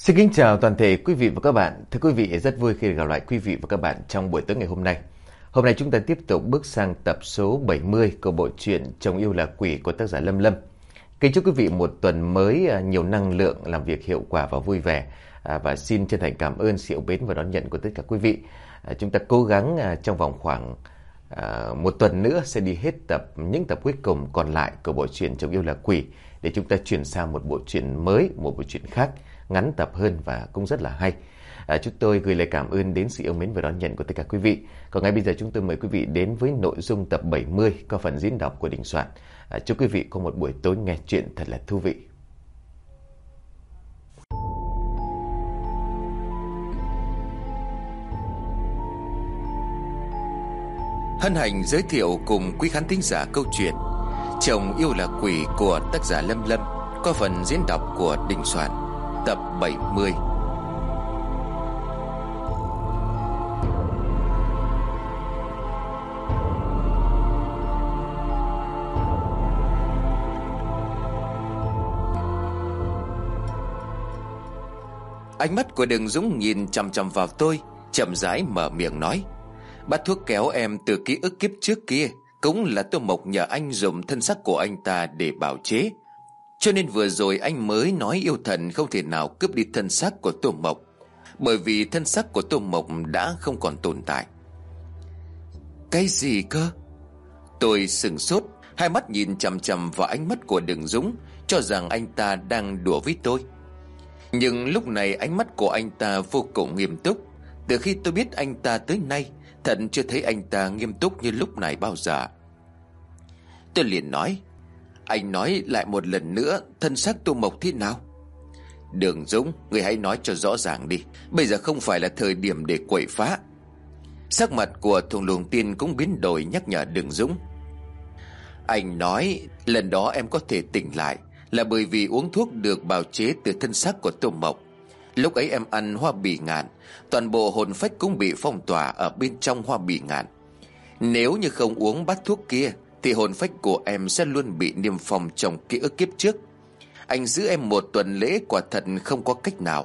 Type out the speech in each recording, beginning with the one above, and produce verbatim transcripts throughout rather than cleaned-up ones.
Xin kính chào toàn thể quý vị và các bạn. Thưa quý vị, rất vui khi được gặp lại quý vị và các bạn trong buổi tối ngày hôm nay. Hôm nay chúng ta tiếp tục bước sang tập số bảy mươi của bộ truyện Chồng yêu là quỷ của tác giả Lâm Lâm. Kính chúc quý vị một tuần mới nhiều năng lượng, làm việc hiệu quả và vui vẻ. Và xin chân thành cảm ơn sự yêu mến và đón nhận của tất cả quý vị. Chúng ta cố gắng trong vòng khoảng một tuần nữa sẽ đi hết tập những tập cuối cùng còn lại của bộ truyện Chồng yêu là quỷ, để chúng ta chuyển sang một bộ truyện mới, một bộ truyện khác, ngắn tập hơn và cũng rất là hay. À, chúng tôi gửi lời cảm ơn đến sự yêu mến và đón nhận của tất cả quý vị. Còn ngay bây giờ chúng tôi mời quý vị đến với nội dung tập bảy mươi có phần diễn đọc của Đình Soạn. À, chúc quý vị có một buổi tối nghe chuyện thật là thú vị. Hân hạnh giới thiệu cùng quý khán thính giả câu chuyện Chồng yêu là quỷ của tác giả Lâm Lâm, có phần diễn đọc của Đình Soạn, tập bảy mươi. Ánh mắt của Đường Dũng nhìn chằm chằm vào tôi, chậm rãi mở miệng nói: "Bát thuốc kéo em từ ký ức kiếp trước kia cũng là Tô Mộc nhờ anh dùng thân xác của anh ta để bào chế. Cho nên vừa rồi anh mới nói yêu thần không thể nào cướp đi thân xác của Tô Mộc, bởi vì thân xác của Tô Mộc đã không còn tồn tại." Cái gì cơ? Tôi sửng sốt, hai mắt nhìn chằm chằm vào ánh mắt của Đường Dũng, cho rằng anh ta đang đùa với tôi. Nhưng lúc này ánh mắt của anh ta vô cùng nghiêm túc. Từ khi tôi biết anh ta tới nay, thật chưa thấy anh ta nghiêm túc như lúc này bao giờ. Tôi liền nói: "Anh nói lại một lần nữa, thân xác Tô Mộc thế nào?" "Đường Dũng, người hãy nói cho rõ ràng đi, bây giờ không phải là thời điểm để quậy phá." Sắc mặt của Thùng Luồng Tiên cũng biến đổi, nhắc nhở Đường Dũng: "Anh nói lần đó em có thể tỉnh lại là bởi vì uống thuốc được bào chế từ thân xác của Tô Mộc. Lúc ấy em ăn hoa bỉ ngạn, toàn bộ hồn phách cũng bị phong tỏa ở bên trong hoa bỉ ngạn. Nếu như không uống bát thuốc kia thì hồn phách của em sẽ luôn bị niêm phong trong ký ức kiếp trước. Anh giữ em một tuần lễ quả thật không có cách nào."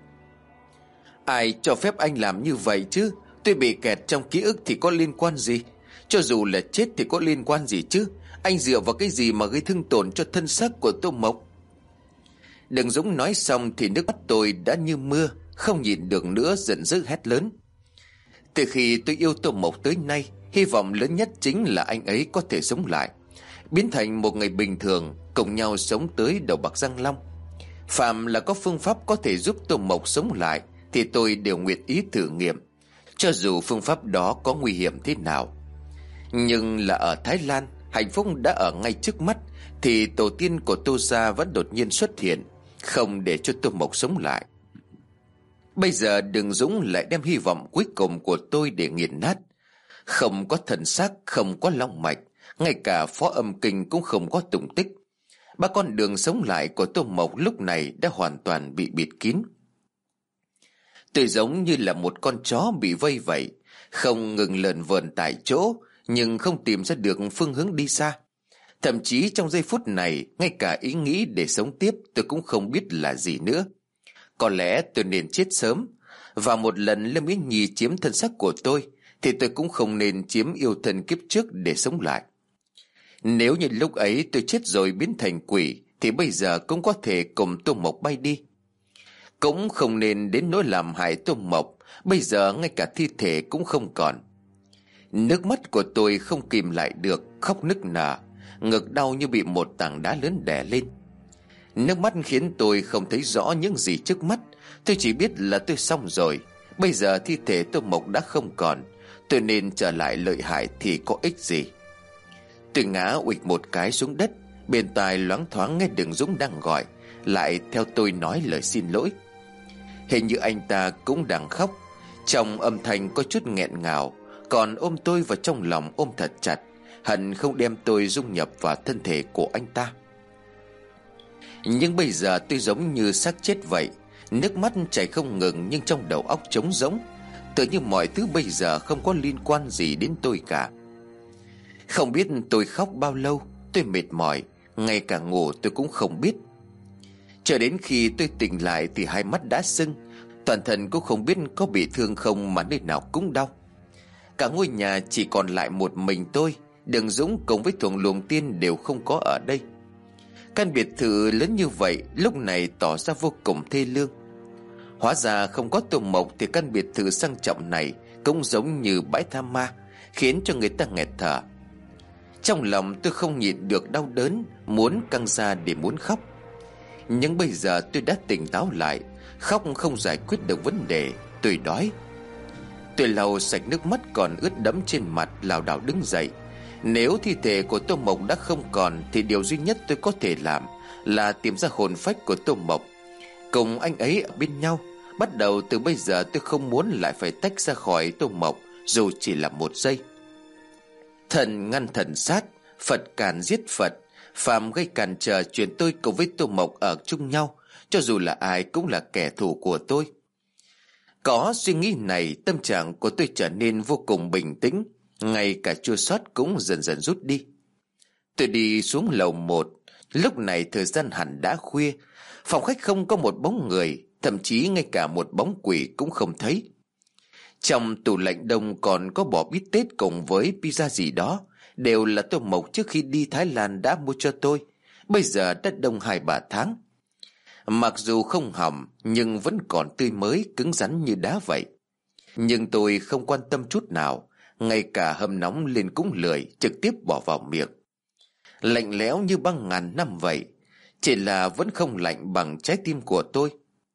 "Ai cho phép anh làm như vậy chứ? Tôi bị kẹt trong ký ức thì có liên quan gì? Cho dù là chết thì có liên quan gì chứ? Anh dựa vào cái gì mà gây thương tổn cho thân xác của Tô Mộc?" Đường Dũng nói xong thì nước mắt tôi đã như mưa, không nhịn được nữa, giận dữ hét lớn: "Từ khi tôi yêu Tô Mộc tới nay, hy vọng lớn nhất chính là anh ấy có thể sống lại, biến thành một người bình thường, cùng nhau sống tới đầu bạc răng long. Phạm là có phương pháp có thể giúp Tô Mộc sống lại thì tôi đều nguyện ý thử nghiệm, cho dù phương pháp đó có nguy hiểm thế nào. Nhưng là ở Thái Lan, hạnh phúc đã ở ngay trước mắt, thì tổ tiên của Tô gia vẫn đột nhiên xuất hiện, không để cho Tô Mộc sống lại. Bây giờ Đường Dũng lại đem hy vọng cuối cùng của tôi để nghiền nát. Không có thần xác, không có long mạch, ngay cả phó âm kinh cũng không có tung tích. Ba con đường sống lại của Tô Mộc lúc này đã hoàn toàn bị bịt kín. Tôi giống như là một con chó bị vây vẩy, không ngừng lởn vởn tại chỗ, nhưng không tìm ra được phương hướng đi xa. Thậm chí trong giây phút này, ngay cả ý nghĩ để sống tiếp tôi cũng không biết là gì nữa. Có lẽ tôi nên chết sớm, và một lần Lâm Yến Nhi chiếm thân xác của tôi thì tôi cũng không nên chiếm yêu thân kiếp trước để sống lại. Nếu như lúc ấy tôi chết rồi biến thành quỷ thì bây giờ cũng có thể cùng Tô Mộc bay đi. Cũng không nên đến nỗi làm hại Tô Mộc, bây giờ ngay cả thi thể cũng không còn." Nước mắt của tôi không kìm lại được, khóc nức nở, ngực đau như bị một tảng đá lớn đè lên. Nước mắt khiến tôi không thấy rõ những gì trước mắt. Tôi chỉ biết là tôi xong rồi. Bây giờ thi thể Tô Mộc đã không còn, tôi nên trở lại lợi hại thì có ích gì. Tôi ngã uịch một cái xuống đất, bên tai loáng thoáng nghe Đường Dũng đang gọi, lại theo tôi nói lời xin lỗi. Hình như anh ta cũng đang khóc, trong âm thanh có chút nghẹn ngào, còn ôm tôi vào trong lòng ôm thật chặt, hận không đem tôi dung nhập vào thân thể của anh ta. Nhưng bây giờ tôi giống như xác chết vậy, nước mắt chảy không ngừng, nhưng trong đầu óc trống rỗng, tự như mọi thứ bây giờ không có liên quan gì đến tôi cả. Không biết tôi khóc bao lâu, tôi mệt mỏi, ngay cả ngủ tôi cũng không biết. Chờ đến khi tôi tỉnh lại thì hai mắt đã sưng, toàn thân cũng không biết có bị thương không mà nơi nào cũng đau. Cả ngôi nhà chỉ còn lại một mình tôi. Đường Dũng cùng với Thuồng Luồng Tiên đều không có ở đây. Căn biệt thự lớn như vậy lúc này tỏ ra vô cùng thê lương. Hóa ra không có Tô Mộc thì căn biệt thự sang trọng này cũng giống như bãi tha ma, khiến cho người ta nghẹt thở. Trong lòng tôi không nhịn được đau đớn, muốn căng ra để muốn khóc. Nhưng bây giờ tôi đã tỉnh táo lại. Khóc không giải quyết được vấn đề. Tôi đói. Tôi lau sạch nước mắt còn ướt đẫm trên mặt, lảo đảo đứng dậy. Nếu thi thể của Tô Mộc đã không còn thì điều duy nhất tôi có thể làm là tìm ra hồn phách của Tô Mộc, cùng anh ấy ở bên nhau. Bắt đầu từ bây giờ tôi không muốn lại phải tách ra khỏi Tô Mộc, dù chỉ là một giây. Thần ngăn thần sát, Phật càn giết Phật. Phàm gây cản trở chuyện tôi cùng với Tô Mộc ở chung nhau, cho dù là ai cũng là kẻ thù của tôi. Có suy nghĩ này, tâm trạng của tôi trở nên vô cùng bình tĩnh, ngay cả chua xót cũng dần dần rút đi. Tôi đi xuống lầu một. Lúc này thời gian hẳn đã khuya. Phòng khách không có một bóng người, thậm chí ngay cả một bóng quỷ cũng không thấy. Trong tủ lạnh đông còn có bò bít tết cùng với pizza gì đó, đều là Tô Mộc trước khi đi Thái Lan đã mua cho tôi, bây giờ đã đông hai ba tháng. Mặc dù không hỏng nhưng vẫn còn tươi mới, cứng rắn như đá vậy. Nhưng tôi không quan tâm chút nào, ngay cả hâm nóng lên cũng lười, trực tiếp bỏ vào miệng. Lạnh lẽo như băng ngàn năm vậy, chỉ là vẫn không lạnh bằng trái tim của tôi.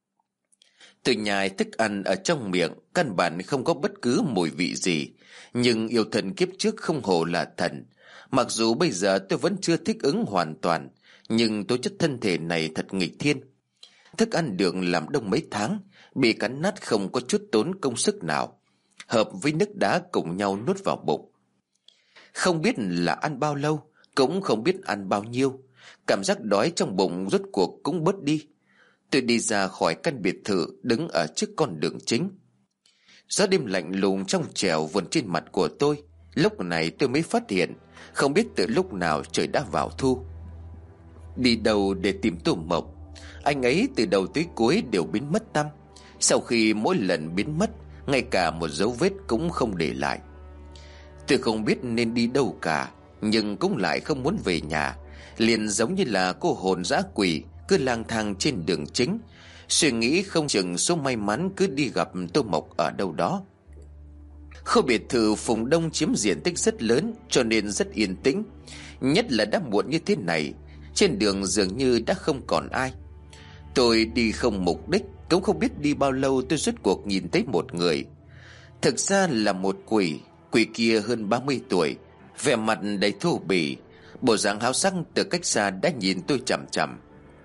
Tôi nhai thức ăn ở trong miệng, căn bản không có bất cứ mùi vị gì. Nhưng yêu thần kiếp trước không hổ là thần. Mặc dù bây giờ tôi vẫn chưa thích ứng hoàn toàn, nhưng tố chất thân thể này thật nghịch thiên. Thức ăn được làm đông mấy tháng, bị cắn nát không có chút tốn công sức nào, hợp với nước đá cùng nhau nuốt vào bụng. Không biết là ăn bao lâu, cũng không biết ăn bao nhiêu. Cảm giác đói trong bụng rốt cuộc cũng bớt đi. Tôi đi ra khỏi căn biệt thự, đứng ở trước con đường chính. Gió đêm lạnh lùng trong trẻo vườn trên mặt của tôi. Lúc này tôi mới phát hiện, không biết từ lúc nào trời đã vào thu. Đi đâu để tìm Tô Mộc? Anh ấy từ đầu tới cuối đều biến mất tăm. Sau khi mỗi lần biến mất, ngay cả một dấu vết cũng không để lại. Tôi không biết nên đi đâu cả, nhưng cũng lại không muốn về nhà. Liền giống như là cô hồn dã quỷ, cứ lang thang trên đường chính, suy nghĩ không chừng số may mắn cứ đi gặp Tô Mộc ở đâu đó. Khu biệt thự Phùng Đông chiếm diện tích rất lớn, cho nên rất yên tĩnh. Nhất là đã muộn như thế này, trên đường dường như đã không còn ai. Tôi đi không mục đích, cũng không biết đi bao lâu tôi rốt cuộc nhìn thấy một người. Thực ra là một quỷ. Quỷ kia hơn ba mươi tuổi, vẻ mặt đầy thô bỉ, bộ dáng háo sắc từ cách xa đã nhìn tôi chằm chằm.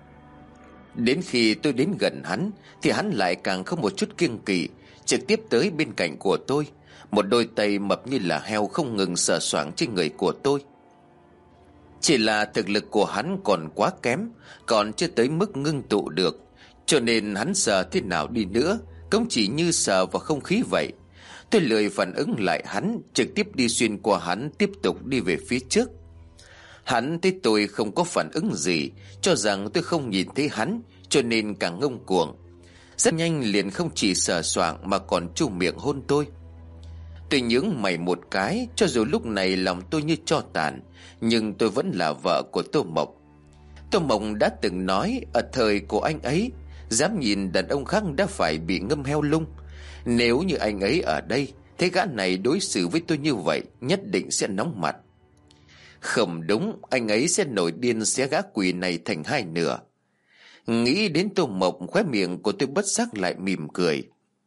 Đến khi tôi đến gần hắn thì hắn lại càng không một chút kiêng kỵ, trực tiếp tới bên cạnh của tôi, một đôi tay mập như là heo không ngừng sờ soạng trên người của tôi. Chỉ là thực lực của hắn còn quá kém, còn chưa tới mức ngưng tụ được, cho nên hắn sờ thế nào đi nữa cũng chỉ như sờ vào không khí vậy. Tôi lười phản ứng lại hắn, trực tiếp đi xuyên qua hắn, tiếp tục đi về phía trước. Hắn thấy tôi không có phản ứng gì, cho rằng tôi không nhìn thấy hắn, cho nên càng ngông cuồng. Rất nhanh liền không chỉ sờ soạng mà còn chu miệng hôn tôi. Tôi nhướng mày một cái, cho dù lúc này lòng tôi như tro tàn, nhưng tôi vẫn là vợ của Tô Mộc. Tô Mộc đã từng nói ở thời của anh ấy, dám nhìn đàn ông khác đã phải bị ngâm heo lung. Nếu như anh ấy ở đây, thế gã này đối xử với tôi như vậy, nhất định sẽ nóng mặt. Không đúng, anh ấy sẽ nổi điên xé gã quỷ này thành hai nửa. Nghĩ đến Tô Mộc, khóe miệng của tôi bất giác lại mỉm cười.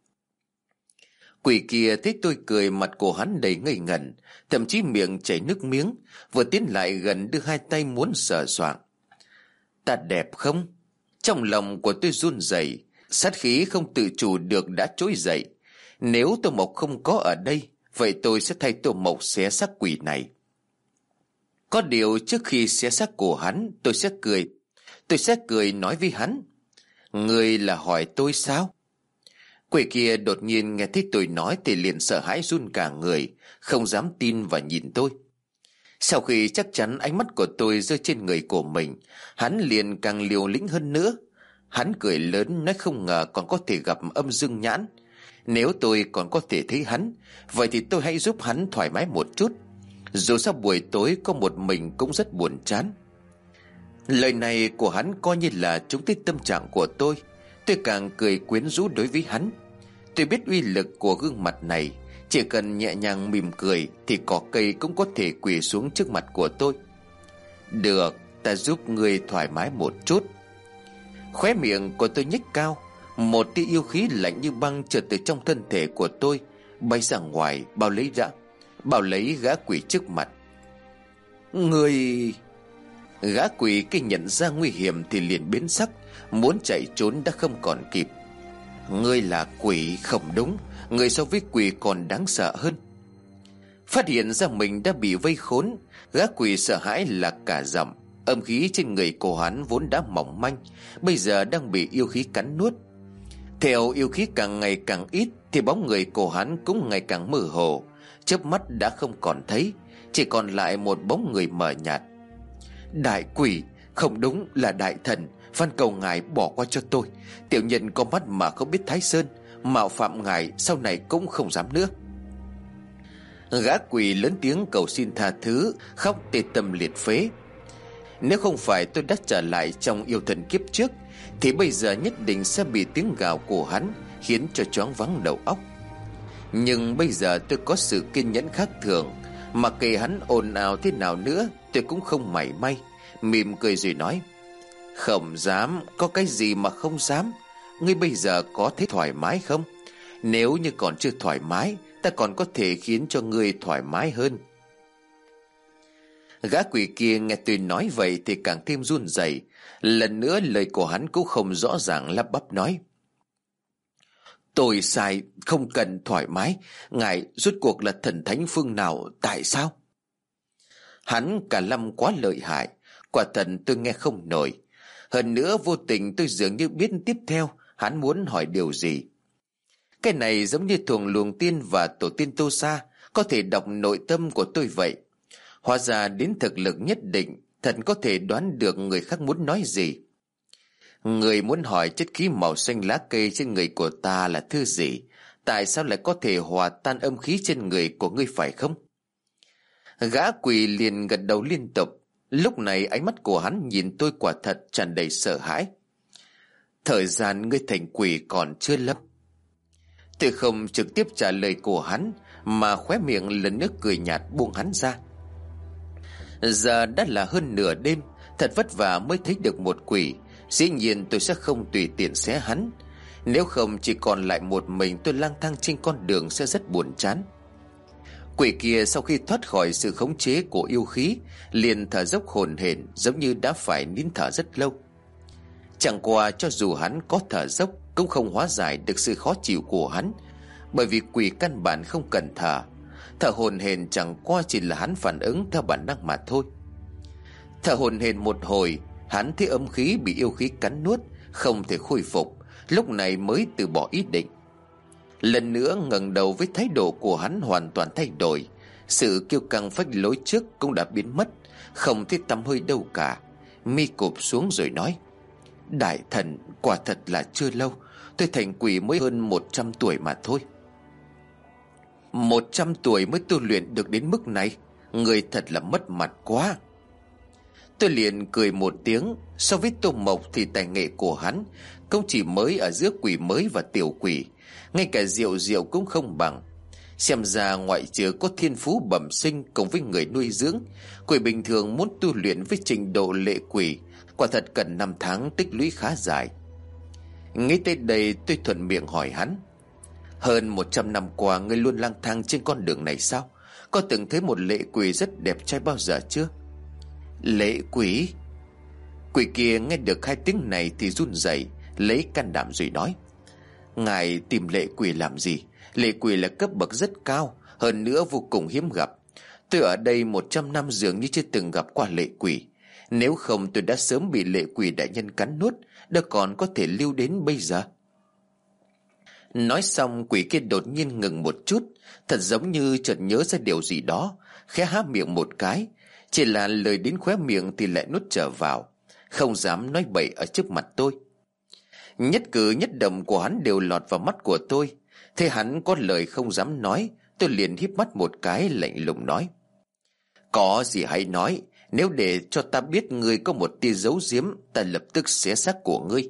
Quỷ kia thấy tôi cười, mặt của hắn đầy ngây ngẩn, thậm chí miệng chảy nước miếng, vừa tiến lại gần đưa hai tay muốn sờ soạng. Ta đẹp không? Trong lòng của tôi run rẩy, sát khí không tự chủ được đã trỗi dậy. Nếu Tô Mộc không có ở đây, vậy tôi sẽ thay Tô Mộc xé xác quỷ này. Có điều trước khi xé xác của hắn, tôi sẽ cười. Tôi sẽ cười nói với hắn. Người là hỏi tôi sao? Quỷ kia đột nhiên nghe thấy tôi nói thì liền sợ hãi run cả người, không dám tin và nhìn tôi. Sau khi chắc chắn ánh mắt của tôi rơi trên người của mình, hắn liền càng liều lĩnh hơn nữa. Hắn cười lớn nói không ngờ còn có thể gặp âm dương nhãn. Nếu tôi còn có thể thấy hắn, vậy thì tôi hãy giúp hắn thoải mái một chút. Dù sao buổi tối có một mình cũng rất buồn chán. Lời này của hắn coi như là trúng tới tâm trạng của tôi. Tôi càng cười quyến rũ đối với hắn. Tôi biết uy lực của gương mặt này. Chỉ cần nhẹ nhàng mỉm cười thì cỏ cây cũng có thể quỳ xuống trước mặt của tôi. Được, ta giúp ngươi thoải mái một chút. Khóe miệng của tôi nhếch cao. Một tia yêu khí lạnh như băng chợt từ trong thân thể của tôi bay ra ngoài, bao lấy ra bao lấy gã quỷ trước mặt. Người... Gã quỷ khi nhận ra nguy hiểm thì liền biến sắc, muốn chạy trốn đã không còn kịp. Ngươi là quỷ? Không đúng, người so với quỷ còn đáng sợ hơn. Phát hiện ra mình đã bị vây khốn, gã quỷ sợ hãi là cả giọng. Âm khí trên người của hắn vốn đã mỏng manh, bây giờ đang bị yêu khí cắn nuốt. Theo yêu khí càng ngày càng ít thì bóng người của hắn cũng ngày càng mơ hồ, chớp mắt đã không còn thấy, chỉ còn lại một bóng người mờ nhạt. Đại quỷ? Không đúng, là đại thần. Van cầu ngài bỏ qua cho tôi. Tiểu nhân có mắt mà không biết Thái Sơn, mạo phạm ngài sau này cũng không dám nữa. Gã quỷ lớn tiếng cầu xin tha thứ, khóc tê tâm liệt phế. Nếu không phải tôi đã trở lại trong yêu thần kiếp trước thì bây giờ nhất định sẽ bị tiếng gào của hắn khiến cho choáng váng đầu óc. Nhưng bây giờ tôi có sự kiên nhẫn khác thường, mà kệ hắn ồn ào thế nào nữa tôi cũng không mảy may. Mỉm cười rồi nói: Không dám? Có cái gì mà không dám? Ngươi bây giờ có thấy thoải mái không? Nếu như còn chưa thoải mái, ta còn có thể khiến cho ngươi thoải mái hơn. Gã quỷ kia nghe tôi nói vậy thì càng thêm run rẩy. Lần nữa lời của hắn cũng không rõ ràng, lắp bắp nói: Tôi sai, không cần thoải mái. Ngài rốt cuộc là thần thánh phương nào? Tại sao? Hắn cả lâm quá lợi hại, quả thật tôi nghe không nổi. Hơn nữa vô tình tôi dường như biết tiếp theo hắn muốn hỏi điều gì. Cái này giống như thuồng luồng tiên và tổ tiên Tô Sa có thể đọc nội tâm của tôi vậy. Hóa ra đến thực lực nhất định, thật có thể đoán được người khác muốn nói gì. Người muốn hỏi chất khí màu xanh lá cây trên người của ta là thứ gì? Tại sao lại có thể hòa tan âm khí trên người của ngươi phải không? Gã quỷ liền gật đầu liên tục. Lúc này ánh mắt của hắn nhìn tôi quả thật tràn đầy sợ hãi. Thời gian ngươi thành quỷ còn chưa lắm. Tôi không trực tiếp trả lời của hắn, mà khóe miệng lần nữa cười nhạt buông hắn ra. Giờ đã là hơn nửa đêm, thật vất vả mới thấy được một quỷ. Dĩ nhiên tôi sẽ không tùy tiện xé hắn. Nếu không chỉ còn lại một mình tôi lang thang trên con đường sẽ rất buồn chán. Quỷ kia sau khi thoát khỏi sự khống chế của yêu khí liền thở dốc hổn hển, giống như đã phải nín thở rất lâu. Chẳng qua cho dù hắn có thở dốc cũng không hóa giải được sự khó chịu của hắn, bởi vì quỷ căn bản không cần thở. Thở hổn hển chẳng qua chỉ là hắn phản ứng theo bản năng mà thôi. Thở hổn hển một hồi, hắn thấy âm khí bị yêu khí cắn nuốt, không thể khôi phục, lúc này mới từ bỏ ý định. Lần nữa ngẩng đầu với thái độ của hắn hoàn toàn thay đổi. Sự kiêu căng phách lối trước cũng đã biến mất, không thấy tăm hơi đâu cả. Mi cụp xuống rồi nói: Đại thần, quả thật là chưa lâu. Tôi thành quỷ mới hơn một trăm tuổi mà thôi. Một trăm tuổi mới tu luyện được đến mức này? Người thật là mất mặt quá. Tôi liền cười một tiếng. So với Tô Mộc thì tài nghệ của hắn cũng chỉ mới ở giữa quỷ mới và tiểu quỷ, ngay cả Diệu Diệu cũng không bằng. Xem ra ngoại trừ có thiên phú bẩm sinh cùng với người nuôi dưỡng, quỷ bình thường muốn tu luyện với trình độ lệ quỷ quả thật cần năm tháng tích lũy khá dài. Nghĩ tới đây tôi thuận miệng hỏi hắn: Hơn một trăm năm qua ngươi luôn lang thang trên con đường này sao? Có từng thấy một lệ quỷ rất đẹp trai bao giờ chưa? Lệ quỷ? Quỷ kia nghe được hai tiếng này thì run rẩy, lấy can đảm rồi nói: Ngài tìm lệ quỷ làm gì? Lệ quỷ là cấp bậc rất cao, hơn nữa vô cùng hiếm gặp. Tôi ở đây một trăm năm dường như chưa từng gặp qua lệ quỷ. Nếu không tôi đã sớm bị lệ quỷ đại nhân cắn nuốt, đâu còn có thể lưu đến bây giờ. Nói xong quỷ kia đột nhiên ngừng một chút, thật giống như chợt nhớ ra điều gì đó, khẽ há miệng một cái. Chỉ là lời đến khóe miệng thì lại nuốt trở vào, không dám nói bậy ở trước mặt tôi. Nhất cử nhất động của hắn đều lọt vào mắt của tôi. Thế hắn có lời không dám nói, tôi liền híp mắt một cái lạnh lùng nói: Có gì hãy nói, nếu để cho ta biết ngươi có một tia giấu giếm, ta lập tức xé xác của ngươi.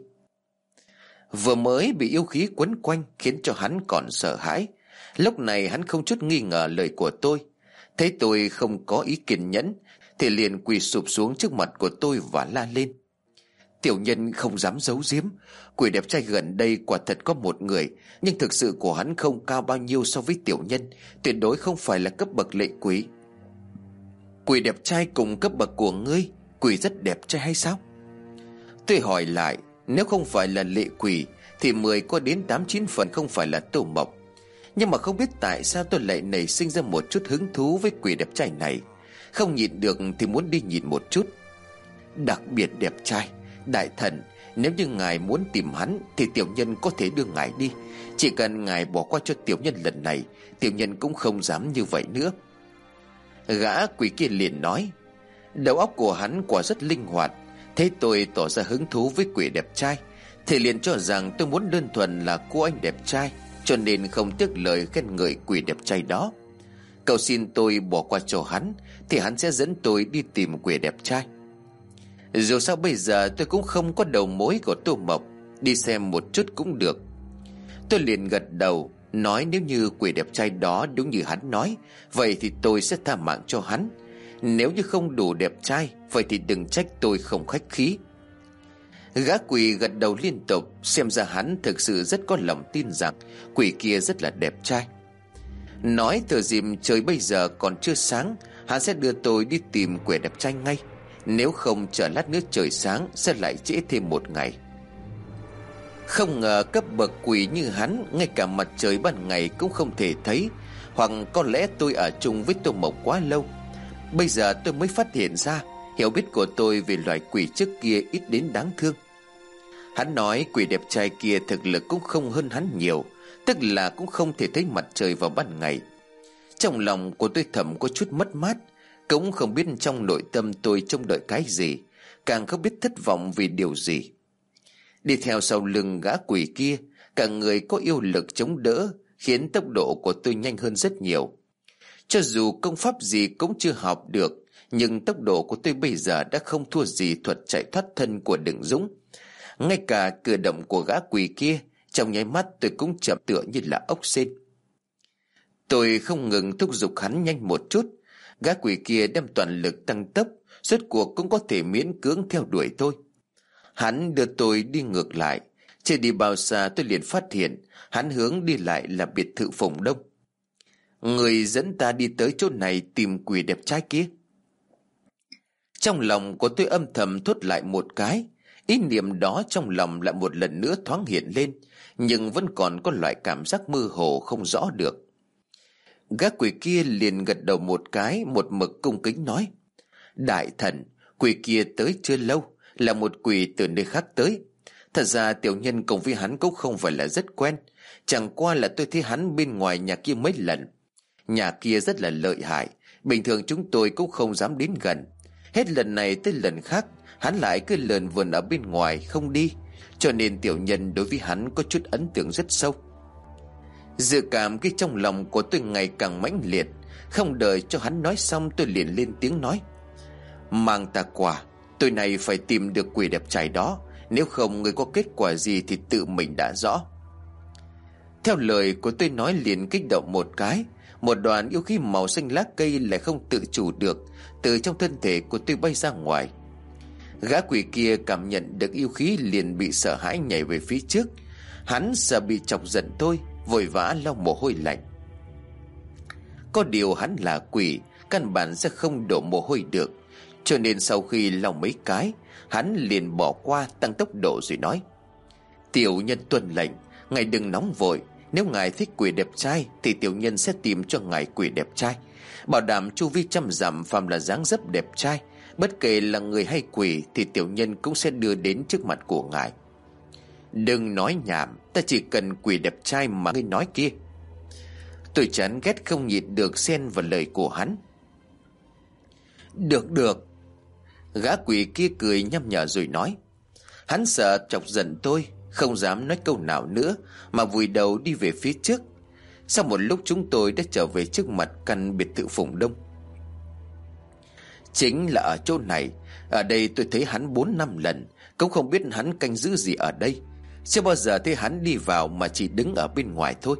Vừa mới bị yêu khí quấn quanh khiến cho hắn còn sợ hãi. Lúc này hắn không chút nghi ngờ lời của tôi. Thấy tôi không có ý kiên nhẫn thì liền quỳ sụp xuống trước mặt của tôi và la lên: Tiểu nhân không dám giấu giếm, quỷ đẹp trai gần đây quả thật có một người, nhưng thực sự của hắn không cao bao nhiêu so với tiểu nhân, tuyệt đối không phải là cấp bậc lệ quỷ. Quỷ đẹp trai cùng cấp bậc của ngươi, quỷ rất đẹp trai hay sao? Tôi hỏi lại, nếu không phải là lệ quỷ thì mười có đến tám chín phần không phải là Tô Mộc. Nhưng mà không biết tại sao tôi lại nảy sinh ra một chút hứng thú với quỷ đẹp trai này. Không nhịn được thì muốn đi nhìn một chút. Đặc biệt đẹp trai, đại thần, nếu như ngài muốn tìm hắn thì tiểu nhân có thể đưa ngài đi. Chỉ cần ngài bỏ qua cho tiểu nhân lần này, tiểu nhân cũng không dám như vậy nữa. Gã quỷ kia liền nói. Đầu óc của hắn quả rất linh hoạt. Thế tôi tỏ ra hứng thú với quỷ đẹp trai thì liền cho rằng tôi muốn đơn thuần là cô anh đẹp trai, cho nên không tiếc lời khen ngợi quỷ đẹp trai đó. Cậu xin tôi bỏ qua cho hắn thì hắn sẽ dẫn tôi đi tìm quỷ đẹp trai. Dù sao bây giờ tôi cũng không có đầu mối của Tô Mộc, đi xem một chút cũng được. Tôi liền gật đầu, nói nếu như quỷ đẹp trai đó đúng như hắn nói, vậy thì tôi sẽ tha mạng cho hắn. Nếu như không đủ đẹp trai, vậy thì đừng trách tôi không khách khí. Gã quỷ gật đầu liên tục, xem ra hắn thực sự rất có lòng tin rằng quỷ kia rất là đẹp trai. Nói từ dìm trời bây giờ còn chưa sáng, hắn sẽ đưa tôi đi tìm quỷ đẹp trai ngay. Nếu không chờ lát nữa trời sáng sẽ lại trễ thêm một ngày. Không ngờ cấp bậc quỷ như hắn, ngay cả mặt trời ban ngày cũng không thể thấy. Hoặc có lẽ tôi ở chung với Tô Mộc quá lâu. Bây giờ tôi mới phát hiện ra hiểu biết của tôi về loài quỷ trước kia ít đến đáng thương. Hắn nói quỷ đẹp trai kia thực lực cũng không hơn hắn nhiều, tức là cũng không thể thấy mặt trời vào ban ngày. Trong lòng của tôi thầm có chút mất mát, cũng không biết trong nội tâm tôi trông đợi cái gì, càng không biết thất vọng vì điều gì. Đi theo sau lưng gã quỷ kia, cả người có yêu lực chống đỡ, khiến tốc độ của tôi nhanh hơn rất nhiều. Cho dù công pháp gì cũng chưa học được, nhưng tốc độ của tôi bây giờ đã không thua gì thuật chạy thoát thân của Đừng Dũng. Ngay cả cử động của gã quỷ kia, trong nháy mắt tôi cũng chậm tựa như là ốc sên. Tôi không ngừng thúc giục hắn nhanh một chút. Gã quỷ kia đem toàn lực tăng tốc, rốt cuộc cũng có thể miễn cưỡng theo đuổi tôi. Hắn đưa tôi đi ngược lại. Chưa đi bao xa tôi liền phát hiện hắn hướng đi lại là biệt thự Phùng Đông. Người dẫn ta đi tới chỗ này tìm quỷ đẹp trai kia. Trong lòng của tôi âm thầm thốt lại một cái. Ý niệm đó trong lòng lại một lần nữa thoáng hiện lên, nhưng vẫn còn có loại cảm giác mơ hồ không rõ được. Gã quỷ kia liền gật đầu một cái, một mực cung kính nói: Đại thần, quỷ kia tới chưa lâu, là một quỷ từ nơi khác tới. Thật ra tiểu nhân cùng với hắn cũng không phải là rất quen, chẳng qua là tôi thấy hắn bên ngoài nhà kia mấy lần. Nhà kia rất là lợi hại, bình thường chúng tôi cũng không dám đến gần. Hết lần này tới lần khác hắn lại cứ lờn vờn ở bên ngoài không đi, cho nên tiểu nhân đối với hắn có chút ấn tượng rất sâu. Dự cảm cái trong lòng của tôi ngày càng mãnh liệt. Không đợi cho hắn nói xong tôi liền lên tiếng nói: Mang ta qua, tôi này phải tìm được quỷ đẹp trai đó, nếu không người có kết quả gì thì tự mình đã rõ. Theo lời của tôi nói liền kích động một cái, một đoàn yêu khí màu xanh lá cây lại không tự chủ được từ trong thân thể của tôi bay ra ngoài. Gã quỷ kia cảm nhận được yêu khí liền bị sợ hãi nhảy về phía trước. Hắn sợ bị chọc giận tôi, vội vã lau mồ hôi lạnh. Có điều hắn là quỷ, căn bản sẽ không đổ mồ hôi được, cho nên sau khi lau mấy cái, hắn liền bỏ qua tăng tốc độ rồi nói: Tiểu nhân tuân lệnh, ngài đừng nóng vội. Nếu ngài thích quỷ đẹp trai thì tiểu nhân sẽ tìm cho ngài quỷ đẹp trai, bảo đảm chu vi trăm dặm phàm là dáng dấp đẹp trai, bất kể là người hay quỷ thì tiểu nhân cũng sẽ đưa đến trước mặt của ngài. Đừng nói nhảm, ta chỉ cần quỷ đẹp trai mà ngươi nói kia. Tôi chán ghét không nhịn được xen vào lời của hắn. Được được. Gã quỷ kia cười nhăm nhở rồi nói. Hắn sợ chọc giận tôi, không dám nói câu nào nữa mà vùi đầu đi về phía trước. Sau một lúc chúng tôi đã trở về trước mặt căn biệt thự Phùng Đông. Chính là ở chỗ này. Ở đây tôi thấy hắn bốn năm lần, cũng không biết hắn canh giữ gì ở đây. Chưa bao giờ thấy hắn đi vào mà chỉ đứng ở bên ngoài thôi.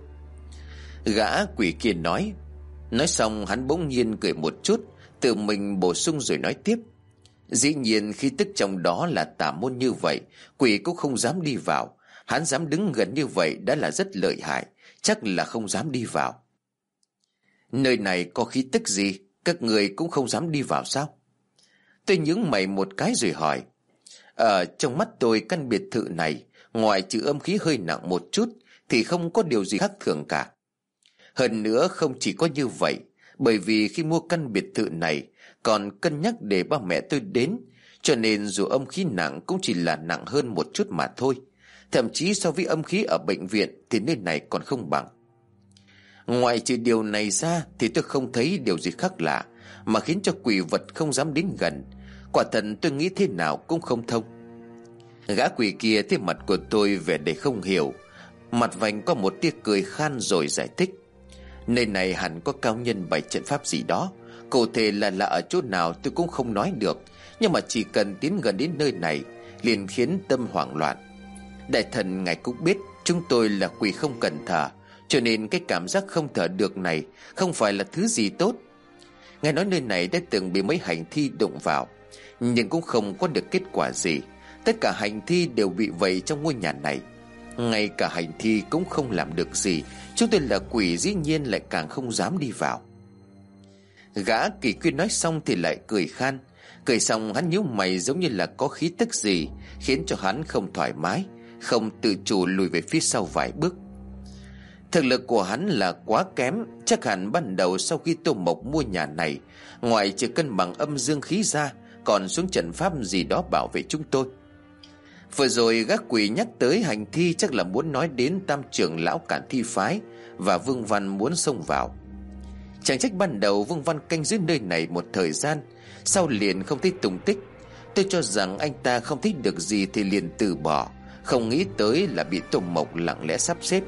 Gã quỷ kia nói. Nói xong hắn bỗng nhiên cười một chút, tự mình bổ sung rồi nói tiếp. Dĩ nhiên khí tức trong đó là tà môn như vậy, quỷ cũng không dám đi vào. Hắn dám đứng gần như vậy đã là rất lợi hại, chắc là không dám đi vào. Nơi này có khí tức gì, các người cũng không dám đi vào sao? Tôi nhướng mày một cái rồi hỏi. Ở trong mắt tôi căn biệt thự này, ngoài trừ âm khí hơi nặng một chút thì không có điều gì khác thường cả. Hơn nữa không chỉ có như vậy, bởi vì khi mua căn biệt thự này còn cân nhắc để ba mẹ tôi đến, cho nên dù âm khí nặng cũng chỉ là nặng hơn một chút mà thôi. Thậm chí so với âm khí ở bệnh viện thì nơi này còn không bằng. Ngoài trừ điều này ra thì tôi không thấy điều gì khác lạ mà khiến cho quỷ vật không dám đến gần. Quả thật tôi nghĩ thế nào cũng không thông. Gã quỷ kia thấy mặt của tôi vẻ để không hiểu, mặt vành có một tia cười khan rồi giải thích. Nơi này hẳn có cao nhân bày trận pháp gì đó, cụ thể là là ở chỗ nào tôi cũng không nói được, nhưng mà chỉ cần tiến gần đến nơi này liền khiến tâm hoảng loạn. Đại thần ngài cũng biết chúng tôi là quỷ không cần thở, cho nên cái cảm giác không thở được này không phải là thứ gì tốt. Ngài nói nơi này đã từng bị mấy hành thi đụng vào, nhưng cũng không có được kết quả gì. Tất cả hành thi đều bị vây trong ngôi nhà này, ngay cả hành thi cũng không làm được gì. Chúng tôi là quỷ dĩ nhiên lại càng không dám đi vào. Gã kỳ quyên nói xong thì lại cười khan. Cười xong hắn nhíu mày giống như là có khí tức gì khiến cho hắn không thoải mái, không tự chủ lùi về phía sau vài bước. Thực lực của hắn là quá kém. Chắc hẳn ban đầu sau khi Tô Mộc mua nhà này, ngoài trừ cân bằng âm dương khí ra, còn xuống trận pháp gì đó bảo vệ chúng tôi. Vừa rồi gác quỷ nhắc tới hành thi chắc là muốn nói đến tam trưởng lão Cản Thi Phái và Vương Văn muốn xông vào. Chẳng trách ban đầu Vương Văn canh giữ nơi này một thời gian, sau liền không thấy tung tích. Tôi cho rằng anh ta không thấy được gì thì liền từ bỏ, không nghĩ tới là bị Tô Mộc lặng lẽ sắp xếp.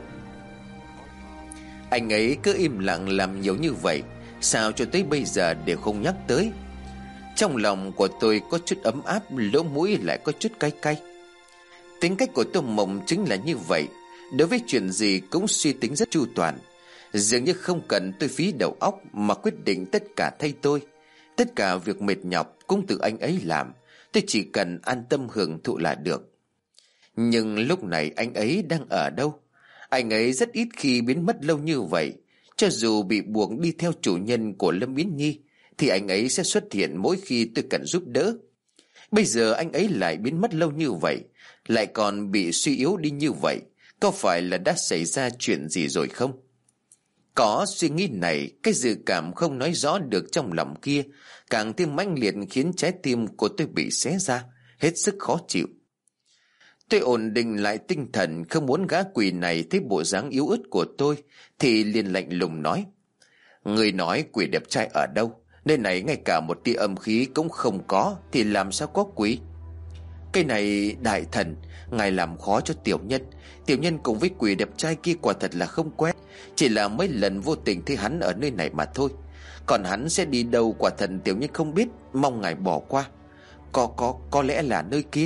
Anh ấy cứ im lặng làm nhiều như vậy, sao cho tới bây giờ đều không nhắc tới. Trong lòng của tôi có chút ấm áp, lỗ mũi lại có chút cay cay. Tính cách của Tô Mộc chính là như vậy, đối với chuyện gì cũng suy tính rất chu toàn. Dường như không cần tôi phí đầu óc mà quyết định tất cả thay tôi. Tất cả việc mệt nhọc cũng tự anh ấy làm, tôi chỉ cần an tâm hưởng thụ là được. Nhưng lúc này anh ấy đang ở đâu? Anh ấy rất ít khi biến mất lâu như vậy. Cho dù bị buộc đi theo chủ nhân của Lâm Yến Nhi thì anh ấy sẽ xuất hiện mỗi khi tôi cần giúp đỡ. Bây giờ anh ấy lại biến mất lâu như vậy, lại còn bị suy yếu đi như vậy, có phải là đã xảy ra chuyện gì rồi không? Có suy nghĩ này, cái dự cảm không nói rõ được trong lòng kia càng thêm mãnh liệt khiến trái tim của tôi bị xé ra, hết sức khó chịu. Tôi ổn định lại tinh thần, không muốn gã quỷ này thấy bộ dáng yếu ớt của tôi thì liền lạnh lùng nói. Người nói quỷ đẹp trai ở đâu? Nơi này ngay cả một tia âm khí cũng không có thì làm sao có quỷ? Cái này đại thần, ngài làm khó cho tiểu nhân. Tiểu nhân cùng với quỷ đẹp trai kia quả thật là không quen, chỉ là mấy lần vô tình thấy hắn ở nơi này mà thôi. Còn hắn sẽ đi đâu quả thật tiểu nhân không biết, mong ngài bỏ qua. Có có có lẽ là nơi kia.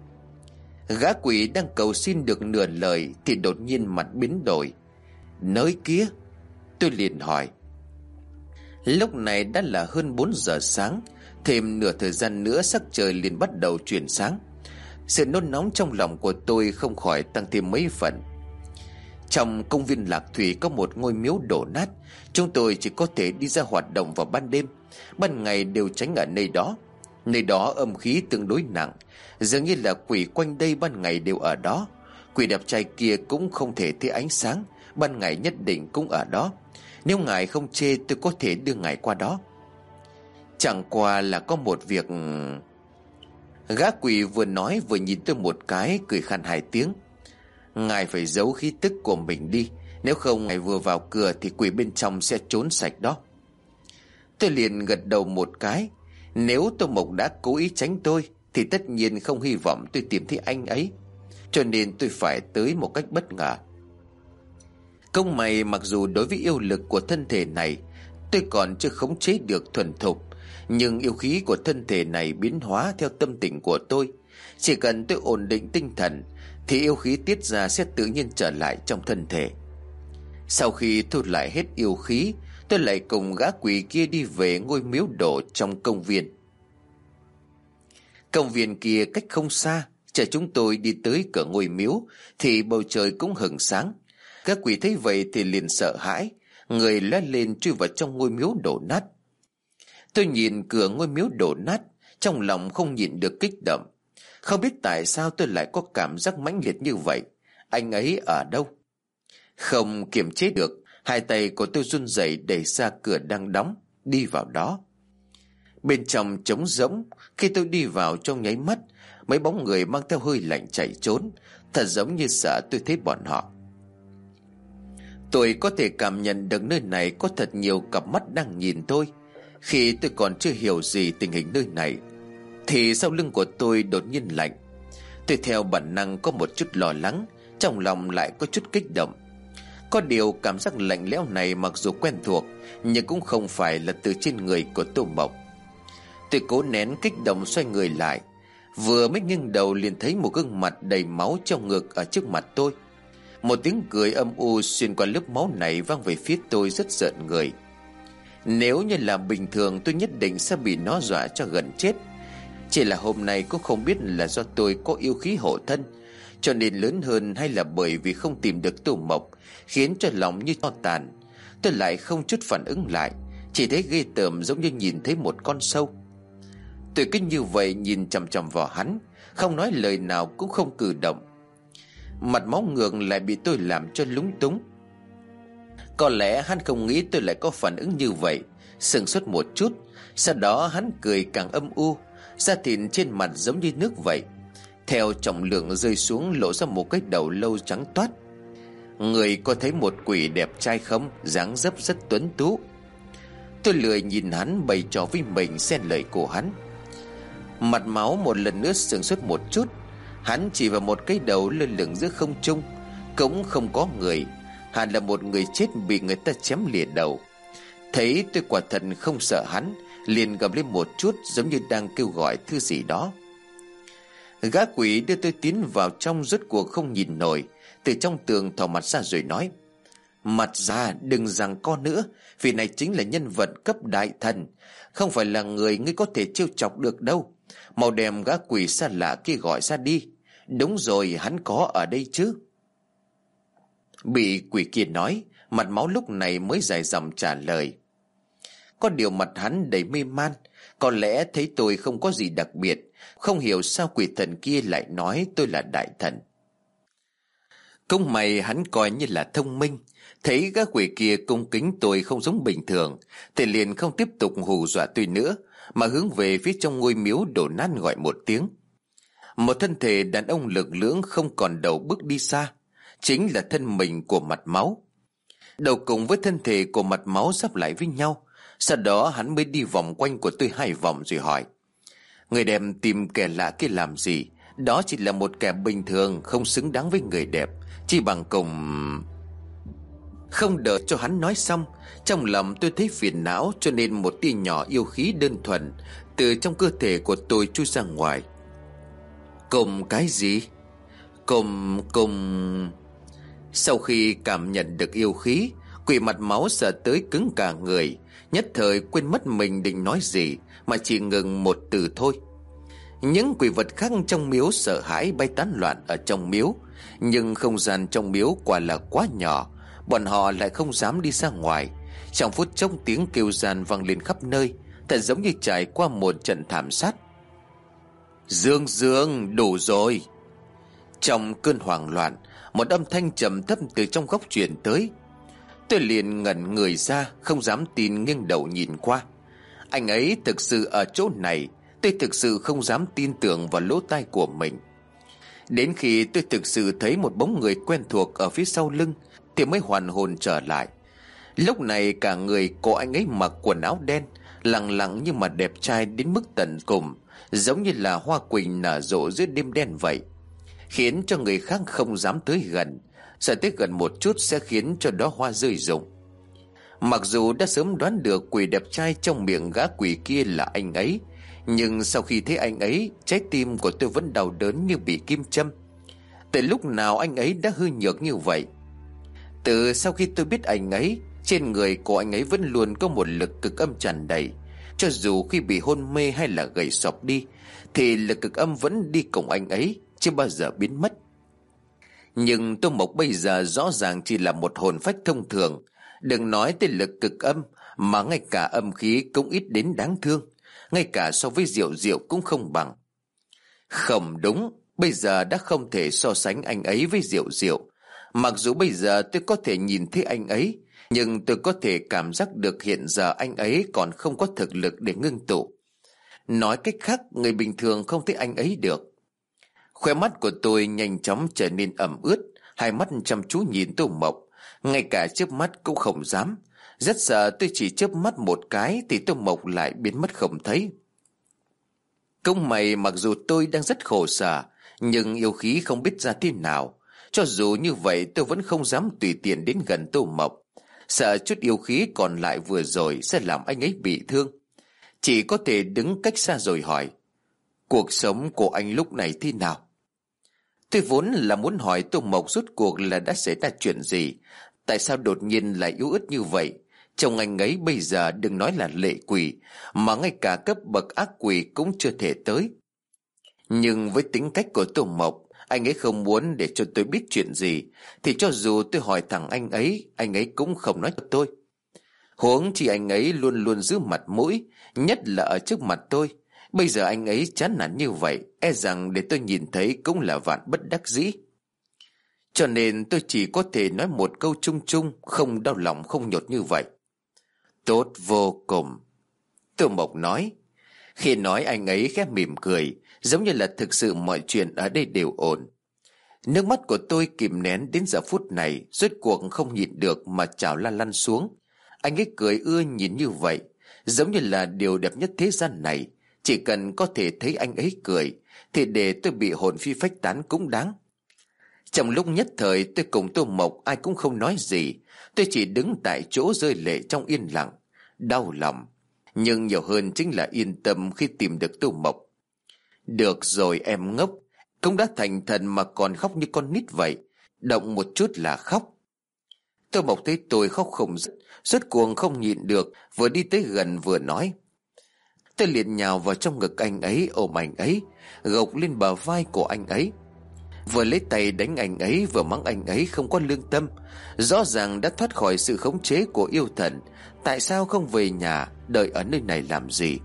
Gã quỷ đang cầu xin được nửa lời thì đột nhiên mặt biến đổi. Nơi kia? Tôi liền hỏi. Lúc này đã là hơn bốn giờ sáng, thêm nửa thời gian nữa sắc trời liền bắt đầu chuyển sáng. Sự nôn nóng trong lòng của tôi không khỏi tăng thêm mấy phần. Trong công viên Lạc Thủy có một ngôi miếu đổ nát, chúng tôi chỉ có thể đi ra hoạt động vào ban đêm, ban ngày đều tránh ở nơi đó. Nơi đó âm khí tương đối nặng, dường như là quỷ quanh đây ban ngày đều ở đó. Quỷ đẹp trai kia cũng không thể thấy ánh sáng, ban ngày nhất định cũng ở đó. Nếu ngài không chê tôi có thể đưa ngài qua đó. Chẳng qua là có một việc. Gã quỷ vừa nói vừa nhìn tôi một cái, cười khan hai tiếng. Ngài phải giấu khí tức của mình đi, nếu không ngài vừa vào cửa thì quỷ bên trong sẽ trốn sạch đó. Tôi liền gật đầu một cái. Nếu Tô Mộc đã cố ý tránh tôi thì tất nhiên không hy vọng tôi tìm thấy anh ấy. cho nên tôi phải tới một cách bất ngờ. Công may mặc dù đối với yêu lực của thân thể này tôi còn chưa khống chế được thuần thục, nhưng yêu khí của thân thể này biến hóa theo tâm tình của tôi. Chỉ cần tôi ổn định tinh thần thì yêu khí tiết ra sẽ tự nhiên trở lại trong thân thể. Sau khi thu lại hết yêu khí, tôi lại cùng gã quỷ kia đi về ngôi miếu đổ trong công viên. Công viên kia cách không xa. Chờ chúng tôi đi tới cửa ngôi miếu thì bầu trời cũng hửng sáng. Các quỷ thấy vậy thì liền sợ hãi, người lóe lên chui vào trong ngôi miếu đổ nát. Tôi nhìn cửa ngôi miếu đổ nát, trong lòng không nhịn được kích động. Không biết tại sao tôi lại có cảm giác mãnh liệt như vậy. Anh ấy ở đâu? Không kiềm chế được, hai tay của tôi run rẩy đẩy ra cửa đang đóng, đi vào đó. Bên trong trống rỗng. Khi tôi đi vào trong nháy mắt, mấy bóng người mang theo hơi lạnh chạy trốn, thật giống như sợ tôi thấy bọn họ. Tôi có thể cảm nhận được nơi này có thật nhiều cặp mắt đang nhìn tôi. Khi tôi còn chưa hiểu gì tình hình nơi này thì sau lưng của tôi đột nhiên lạnh. Tôi theo bản năng có một chút lo lắng, trong lòng lại có chút kích động. Có điều cảm giác lạnh lẽo này mặc dù quen thuộc nhưng cũng không phải là từ trên người của Tô Mộc. Tôi cố nén kích động xoay người lại, vừa mới nghiêng đầu liền thấy một gương mặt đầy máu trong ngực ở trước mặt tôi. Một tiếng cười âm u xuyên qua lớp máu này vang về phía tôi rất rợn người. Nếu như là bình thường tôi nhất định sẽ bị nó dọa cho gần chết. Chỉ là hôm nay cũng không biết là do tôi có yêu khí hộ thân cho nên lớn hơn, hay là bởi vì không tìm được Tô Mộc khiến cho lòng như tro tàn, tôi lại không chút phản ứng lại, chỉ thấy ghê tởm giống như nhìn thấy một con sâu. Tôi cứ như vậy nhìn chằm chằm vào hắn, không nói lời nào cũng không cử động. Mặt máu ngược lại bị tôi làm cho lúng túng. Có lẽ hắn không nghĩ tôi lại có phản ứng như vậy, sững sốt một chút. Sau đó hắn cười càng âm u, da thịt trên mặt giống như nước vậy. Theo trọng lượng rơi xuống lộ ra một cái đầu lâu trắng toát. Người có thấy một quỷ đẹp trai không? Dáng dấp rất tuấn tú. Tôi lười nhìn hắn bày trò với mình, xen lời của hắn. Mặt máu một lần nữa sững sốt một chút. Hắn chỉ vào một cái đầu lơ lửng giữa không trung, cũng không có người, hẳn là một người chết bị người ta chém lìa đầu. Thấy tôi quả thật không sợ hắn, liền gầm lên một chút giống như đang kêu gọi thứ gì đó. Gã quỷ đưa tôi tiến vào trong rốt cuộc không nhìn nổi, từ trong tường thò mặt ra rồi nói: Mặt ra đừng giằng co nữa, vì này chính là nhân vật cấp đại thần, không phải là người ngươi có thể trêu chọc được đâu. Mau đem gã quỷ xa lạ kia gọi ra đi. Đúng rồi, hắn có ở đây chứ? Bị quỷ kia nói, mặt máu lúc này mới dài dòng trả lời. Có điều mặt hắn đầy mê man, có lẽ thấy tôi không có gì đặc biệt, không hiểu sao quỷ thần kia lại nói tôi là đại thần. Công mày hắn coi như là thông minh, thấy gã quỷ kia cung kính tôi không giống bình thường thì liền không tiếp tục hù dọa tôi nữa, mà hướng về phía trong ngôi miếu đổ nát gọi một tiếng. Một thân thể đàn ông lực lưỡng không còn đầu bước đi xa, chính là thân mình của mặt máu. Đầu cùng với thân thể của mặt máu sắp lại với nhau. Sau đó hắn mới đi vòng quanh của tôi hai vòng rồi hỏi: Người đẹp tìm kẻ lạ kia làm gì? Đó chỉ là một kẻ bình thường, không xứng đáng với người đẹp, chỉ bằng cùng... Không đợi cho hắn nói xong, trong lòng tôi thấy phiền não, cho nên một tia nhỏ yêu khí đơn thuần từ trong cơ thể của tôi chui ra ngoài. Cùng cái gì? Cùng... cùng... Sau khi cảm nhận được yêu khí, quỷ mặt máu sợ tới cứng cả người, nhất thời quên mất mình định nói gì, mà chỉ ngừng một từ thôi. Những quỷ vật khác trong miếu sợ hãi bay tán loạn ở trong miếu, nhưng không gian trong miếu quả là quá nhỏ, bọn họ lại không dám đi ra ngoài. Trong phút chốc tiếng kêu gian vang lên khắp nơi, thật giống như trải qua một trận thảm sát. Dương Dương, đủ rồi! Trong cơn hoảng loạn, một âm thanh trầm thấp từ trong góc truyền tới. Tôi liền ngẩn người ra, không dám tin, nghiêng đầu nhìn qua. Anh ấy thực sự ở chỗ này. Tôi thực sự không dám tin tưởng vào lỗ tai của mình. Đến khi tôi thực sự thấy một bóng người quen thuộc ở phía sau lưng thì mới hoàn hồn trở lại. Lúc này cả người của anh ấy mặc quần áo đen, lẳng lặng nhưng mà đẹp trai đến mức tận cùng, giống như là hoa quỳnh nở rộ giữa đêm đen vậy. khiến cho người khác không dám tới gần, sợ tới gần một chút sẽ khiến cho đóa hoa rơi rụng. Mặc dù đã sớm đoán được quỷ đẹp trai trong miệng gã quỷ kia là anh ấy, nhưng sau khi thấy anh ấy, trái tim của tôi vẫn đau đớn như bị kim châm. Từ lúc nào anh ấy đã hư nhược như vậy? Từ sau khi tôi biết anh ấy, trên người của anh ấy vẫn luôn có một lực cực âm tràn đầy. Cho dù khi bị hôn mê hay là gầy sọp đi, thì lực cực âm vẫn đi cùng anh ấy, chưa bao giờ biến mất. Nhưng Tô Mộc bây giờ rõ ràng chỉ là một hồn phách thông thường, đừng nói tới lực cực âm, mà ngay cả âm khí cũng ít đến đáng thương, ngay cả so với Diệu Diệu cũng không bằng. Không đúng, bây giờ đã không thể so sánh anh ấy với Diệu Diệu. Mặc dù bây giờ tôi có thể nhìn thấy anh ấy, nhưng tôi có thể cảm giác được hiện giờ anh ấy còn không có thực lực để ngưng tụ. Nói cách khác, người bình thường không thấy anh ấy được. Khóe mắt của tôi nhanh chóng trở nên ẩm ướt, hai mắt chăm chú nhìn Tô Mộc, ngay cả chớp mắt cũng không dám. Rất sợ tôi chỉ chớp mắt một cái thì Tô Mộc lại biến mất không thấy. Cũng may mặc dù tôi đang rất khổ sở, nhưng yêu khí không biết ra thế nào. Cho dù như vậy tôi vẫn không dám tùy tiện đến gần Tô Mộc, sợ chút yêu khí còn lại vừa rồi sẽ làm anh ấy bị thương. Chỉ có thể đứng cách xa rồi hỏi: cuộc sống của anh lúc này thế nào? Tôi vốn là muốn hỏi Tô Mộc rốt cuộc là đã xảy ra chuyện gì, tại sao đột nhiên lại yếu ớt như vậy. Chồng anh ấy bây giờ đừng nói là lệ quỷ, mà ngay cả cấp bậc ác quỷ cũng chưa thể tới. Nhưng với tính cách của Tô Mộc, anh ấy không muốn để cho tôi biết chuyện gì, thì cho dù tôi hỏi thẳng anh ấy, anh ấy cũng không nói cho tôi. Huống chi anh ấy luôn luôn giữ mặt mũi, nhất là ở trước mặt tôi. Bây giờ anh ấy chán nản như vậy, e rằng để tôi nhìn thấy cũng là vạn bất đắc dĩ. Cho nên tôi chỉ có thể nói một câu chung chung, không đau lòng không nhột như vậy. Tốt vô cùng, Tô Mộc nói. Khi nói anh ấy khẽ mỉm cười, giống như là thực sự mọi chuyện ở đây đều ổn. Nước mắt của tôi kìm nén đến giờ phút này rốt cuộc không nhịn được mà trào la lăn xuống. Anh ấy cười ưa nhìn như vậy, giống như là điều đẹp nhất thế gian này. Chỉ cần có thể thấy anh ấy cười thì để tôi bị hồn phi phách tán cũng đáng. Trong lúc nhất thời tôi cùng Tô Mộc ai cũng không nói gì. Tôi chỉ đứng tại chỗ rơi lệ trong yên lặng, đau lòng, nhưng nhiều hơn chính là yên tâm khi tìm được Tô Mộc. Được rồi em ngốc, cũng đã thành thần mà còn khóc như con nít vậy, động một chút là khóc. Tô Mộc thấy tôi khóc không dứt, rốt cuộc không nhịn được, vừa đi tới gần vừa nói. Tôi liền nhào vào trong ngực anh ấy, ôm anh ấy, gục lên bờ vai của anh ấy, vừa lấy tay đánh anh ấy vừa mắng anh ấy không có lương tâm. Rõ ràng đã thoát khỏi sự khống chế của yêu thần, tại sao không về nhà, đợi ở nơi này làm gì?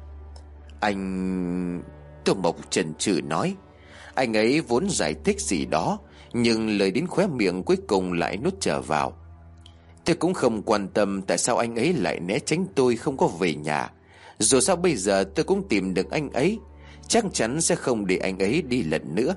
Anh... Tô Mộc chần chừ nói. Anh ấy vốn giải thích gì đó, nhưng lời đến khóe miệng cuối cùng lại nuốt trở vào. Tôi cũng không quan tâm tại sao anh ấy lại né tránh tôi không có về nhà. Dù sao bây giờ tôi cũng tìm được anh ấy, chắc chắn sẽ không để anh ấy đi lần nữa.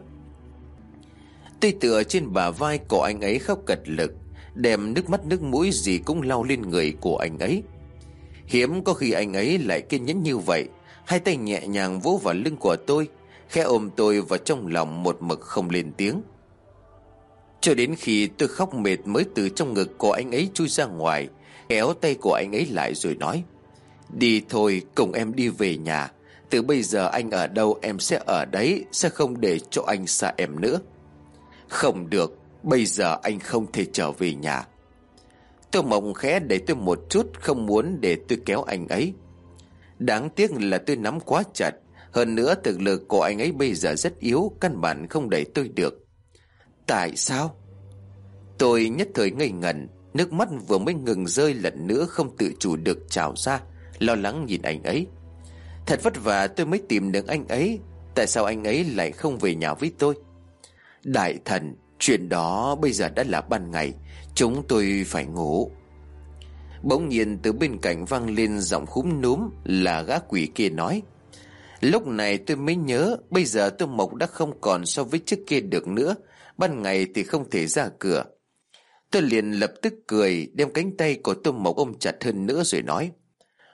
Tôi tựa trên bả vai của anh ấy khóc cật lực, đem nước mắt nước mũi gì cũng lau lên người của anh ấy. Hiếm có khi anh ấy lại kiên nhẫn như vậy, hai tay nhẹ nhàng vỗ vào lưng của tôi, khẽ ôm tôi vào trong lòng một mực không lên tiếng. Cho đến khi tôi khóc mệt mới từ trong ngực của anh ấy chui ra ngoài, kéo tay của anh ấy lại rồi nói: đi thôi, cùng em đi về nhà. Từ bây giờ anh ở đâu em sẽ ở đấy, sẽ không để cho anh xa em nữa. Không được, bây giờ anh không thể trở về nhà. Tô Mộc khẽ đẩy tôi một chút, không muốn để tôi kéo anh ấy. Đáng tiếc là tôi nắm quá chặt, hơn nữa thực lực của anh ấy bây giờ rất yếu, căn bản không đẩy tôi được. Tại sao? Tôi nhất thời ngây ngẩn, nước mắt vừa mới ngừng rơi lần nữa không tự chủ được trào ra, lo lắng nhìn anh ấy. Thật vất vả tôi mới tìm được anh ấy, tại sao anh ấy lại không về nhà với tôi? Đại thần, chuyện đó bây giờ đã là ban ngày, chúng tôi phải ngủ. Bỗng nhiên từ bên cạnh vang lên giọng khúm núm là gã quỷ kia nói. Lúc này tôi mới nhớ, bây giờ Tô Mộc đã không còn so với trước kia được nữa, ban ngày thì không thể ra cửa. Tôi liền lập tức cười, đem cánh tay của Tô Mộc ôm chặt hơn nữa rồi nói: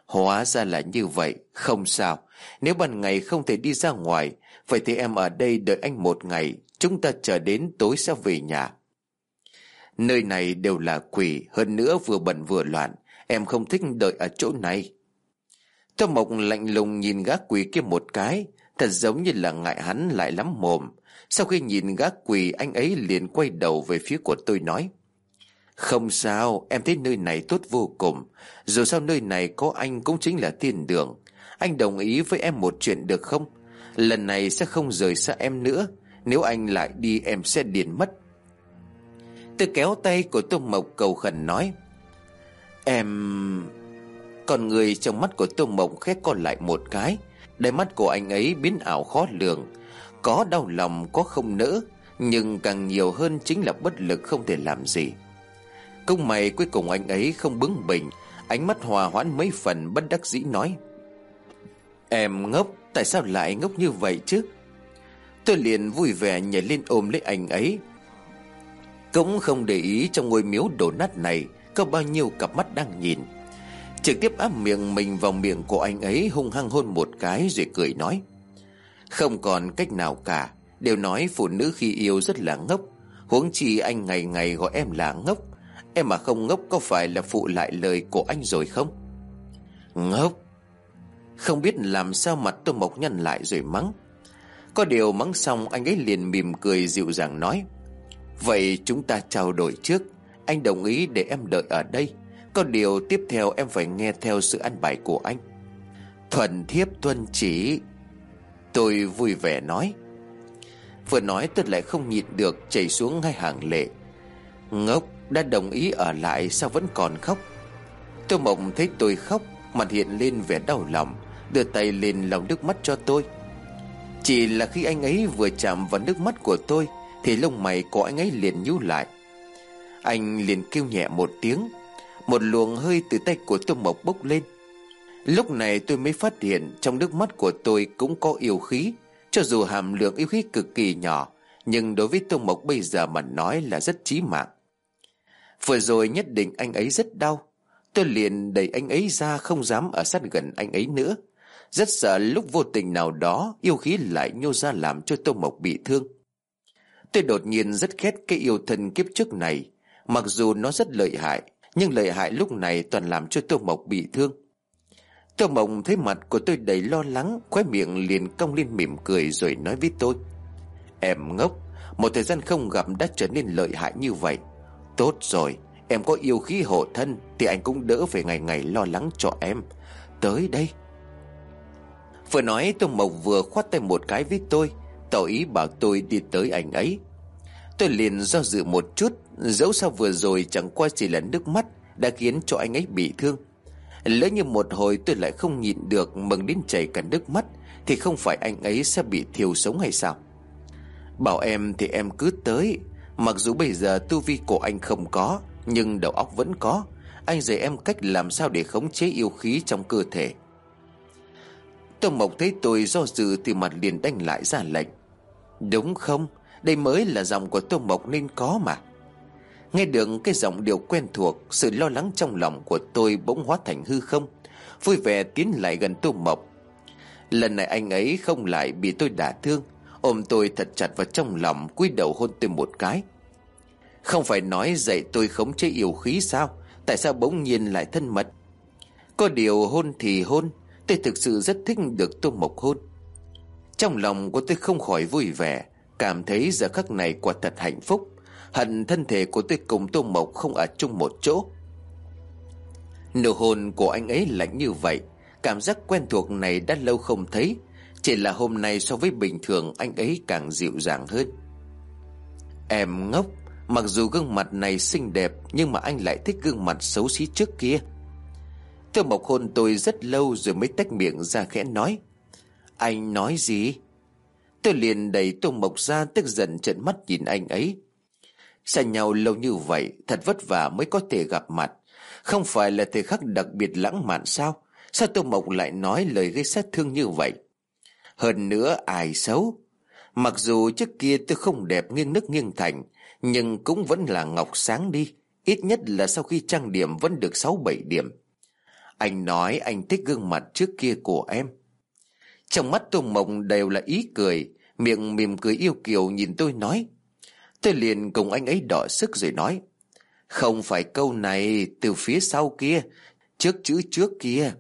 Hóa ra là như vậy. Không sao, nếu ban ngày không thể đi ra ngoài, vậy thì em ở đây đợi anh một ngày. Chúng ta chờ đến tối sẽ về nhà. Nơi này đều là quỷ, hơn nữa vừa bẩn vừa loạn. Em không thích đợi ở chỗ này. Tô Mộc lạnh lùng nhìn gã quỷ kia một cái, thật giống như là ngại hắn lại lắm mồm. Sau khi nhìn gã quỷ, anh ấy liền quay đầu về phía của tôi nói: Không sao, em thấy nơi này tốt vô cùng. Dù sao nơi này có anh cũng chính là thiên đường. Anh đồng ý với em một chuyện được không? Lần này sẽ không rời xa em nữa. Nếu anh lại đi em sẽ điên mất. Tôi kéo tay của Tô Mộc cầu khẩn nói: Em... Còn người trong mắt của Tô Mộc khẽ co lại một cái. Đáy mắt của anh ấy biến ảo khó lường. Có đau lòng, có không nỡ, nhưng càng nhiều hơn chính là bất lực không thể làm gì. Công mày cuối cùng anh ấy không bướng bỉnh, ánh mắt hòa hoãn mấy phần, bất đắc dĩ nói: Em ngốc, tại sao lại ngốc như vậy chứ? Tôi liền vui vẻ nhảy lên ôm lấy anh ấy, cũng không để ý trong ngôi miếu đổ nát này có bao nhiêu cặp mắt đang nhìn. Trực tiếp áp miệng mình vào miệng của anh ấy, hung hăng hôn một cái rồi cười nói: Không còn cách nào cả. Đều nói phụ nữ khi yêu rất là ngốc, huống chi anh ngày ngày gọi em là ngốc. Em mà không ngốc có phải là phụ lại lời của anh rồi không? Ngốc. Không biết làm sao mặt Tô Mộc nhăn lại rồi mắng. Có điều mắng xong anh ấy liền mỉm cười dịu dàng nói: Vậy chúng ta trao đổi trước. Anh đồng ý để em đợi ở đây. Có điều tiếp theo em phải nghe theo sự ăn bài của anh. Thuần thiếp tuân chỉ. Tôi vui vẻ nói. Vừa nói tôi lại không nhịn được chảy xuống hai hàng lệ. Ngốc, đã đồng ý ở lại sao vẫn còn khóc? Tô Mộc thấy tôi khóc, mặt hiện lên vẻ đau lòng, đưa tay lên lau nước mắt cho tôi. Chỉ là khi anh ấy vừa chạm vào nước mắt của tôi thì lông mày của anh ấy liền nhíu lại. Anh liền kêu nhẹ một tiếng. Một luồng hơi từ tay của Tô Mộc bốc lên. Lúc này tôi mới phát hiện trong nước mắt của tôi cũng có yêu khí. Cho dù hàm lượng yêu khí cực kỳ nhỏ, nhưng đối với Tô Mộc bây giờ mà nói là rất chí mạng. Vừa rồi nhất định anh ấy rất đau. Tôi liền đẩy anh ấy ra, không dám ở sát gần anh ấy nữa. Rất sợ lúc vô tình nào đó yêu khí lại nhô ra làm cho Tô Mộc bị thương. Tôi đột nhiên rất ghét cái yêu thân kiếp trước này. Mặc dù nó rất lợi hại, nhưng lợi hại lúc này toàn làm cho Tô Mộc bị thương. Tô Mộc thấy mặt của tôi đầy lo lắng, khóe miệng liền cong lên mỉm cười rồi nói với tôi: Em ngốc, một thời gian không gặp đã trở nên lợi hại như vậy. Tốt rồi, em có yêu khí hộ thân thì anh cũng đỡ phải ngày ngày lo lắng cho em. Tới đây. Vừa nói Tô Mộc vừa khoát tay một cái với tôi, tỏ ý bảo tôi đi tới anh ấy. Tôi liền do dự một chút, dẫu sao vừa rồi chẳng qua chỉ là nước mắt đã khiến cho anh ấy bị thương. Lỡ như một hồi tôi lại không nhịn được mừng đến chảy cả nước mắt thì không phải anh ấy sẽ bị thiêu sống hay sao? Bảo em thì em cứ tới. Mặc dù bây giờ tu vi của anh không có, nhưng đầu óc vẫn có. Anh dạy em cách làm sao để khống chế yêu khí trong cơ thể. Tô Mộc thấy tôi do dự thì mặt liền đanh lại ra lệnh. Đúng không? Đây mới là giọng của Tô Mộc nên có mà. Nghe được cái giọng điệu quen thuộc, sự lo lắng trong lòng của tôi bỗng hóa thành hư không. Vui vẻ tiến lại gần Tô Mộc. Lần này anh ấy không lại bị tôi đả thương, ôm tôi thật chặt vào trong lòng, cúi đầu hôn tôi một cái. Không phải nói dạy tôi khống chế yêu khí sao? Tại sao bỗng nhiên lại thân mật? Có điều hôn thì hôn, tôi thực sự rất thích được Tô Mộc hôn. Trong lòng của tôi không khỏi vui vẻ, cảm thấy giờ khắc này quả thật hạnh phúc. Hận thân thể của tôi cùng Tô Mộc không ở chung một chỗ. Nụ hôn của anh ấy lạnh như vậy, cảm giác quen thuộc này đã lâu không thấy. Chỉ là hôm nay so với bình thường anh ấy càng dịu dàng hơn. Em ngốc, mặc dù gương mặt này xinh đẹp nhưng mà anh lại thích gương mặt xấu xí trước kia. Tô Mộc hôn tôi rất lâu rồi mới tách miệng ra khẽ nói: Anh nói gì? Tôi liền đẩy Tô Mộc ra, tức giận trợn mắt nhìn anh ấy. Xa nhau lâu như vậy, thật vất vả mới có thể gặp mặt. Không phải là thời khắc đặc biệt lãng mạn sao? Sao Tô Mộc lại nói lời gây sát thương như vậy? Hơn nữa ai xấu? Mặc dù trước kia tôi không đẹp nghiêng nước nghiêng thành, nhưng cũng vẫn là ngọc sáng đi. Ít nhất là sau khi trang điểm vẫn được sáu bảy điểm. Anh nói anh thích gương mặt trước kia của em. Trong mắt Tô Mộc đều là ý cười, miệng mỉm cười yêu kiều nhìn tôi nói. Tôi liền cùng anh ấy đọ sức rồi nói. Không phải câu này, từ phía sau kia, trước chữ trước kia.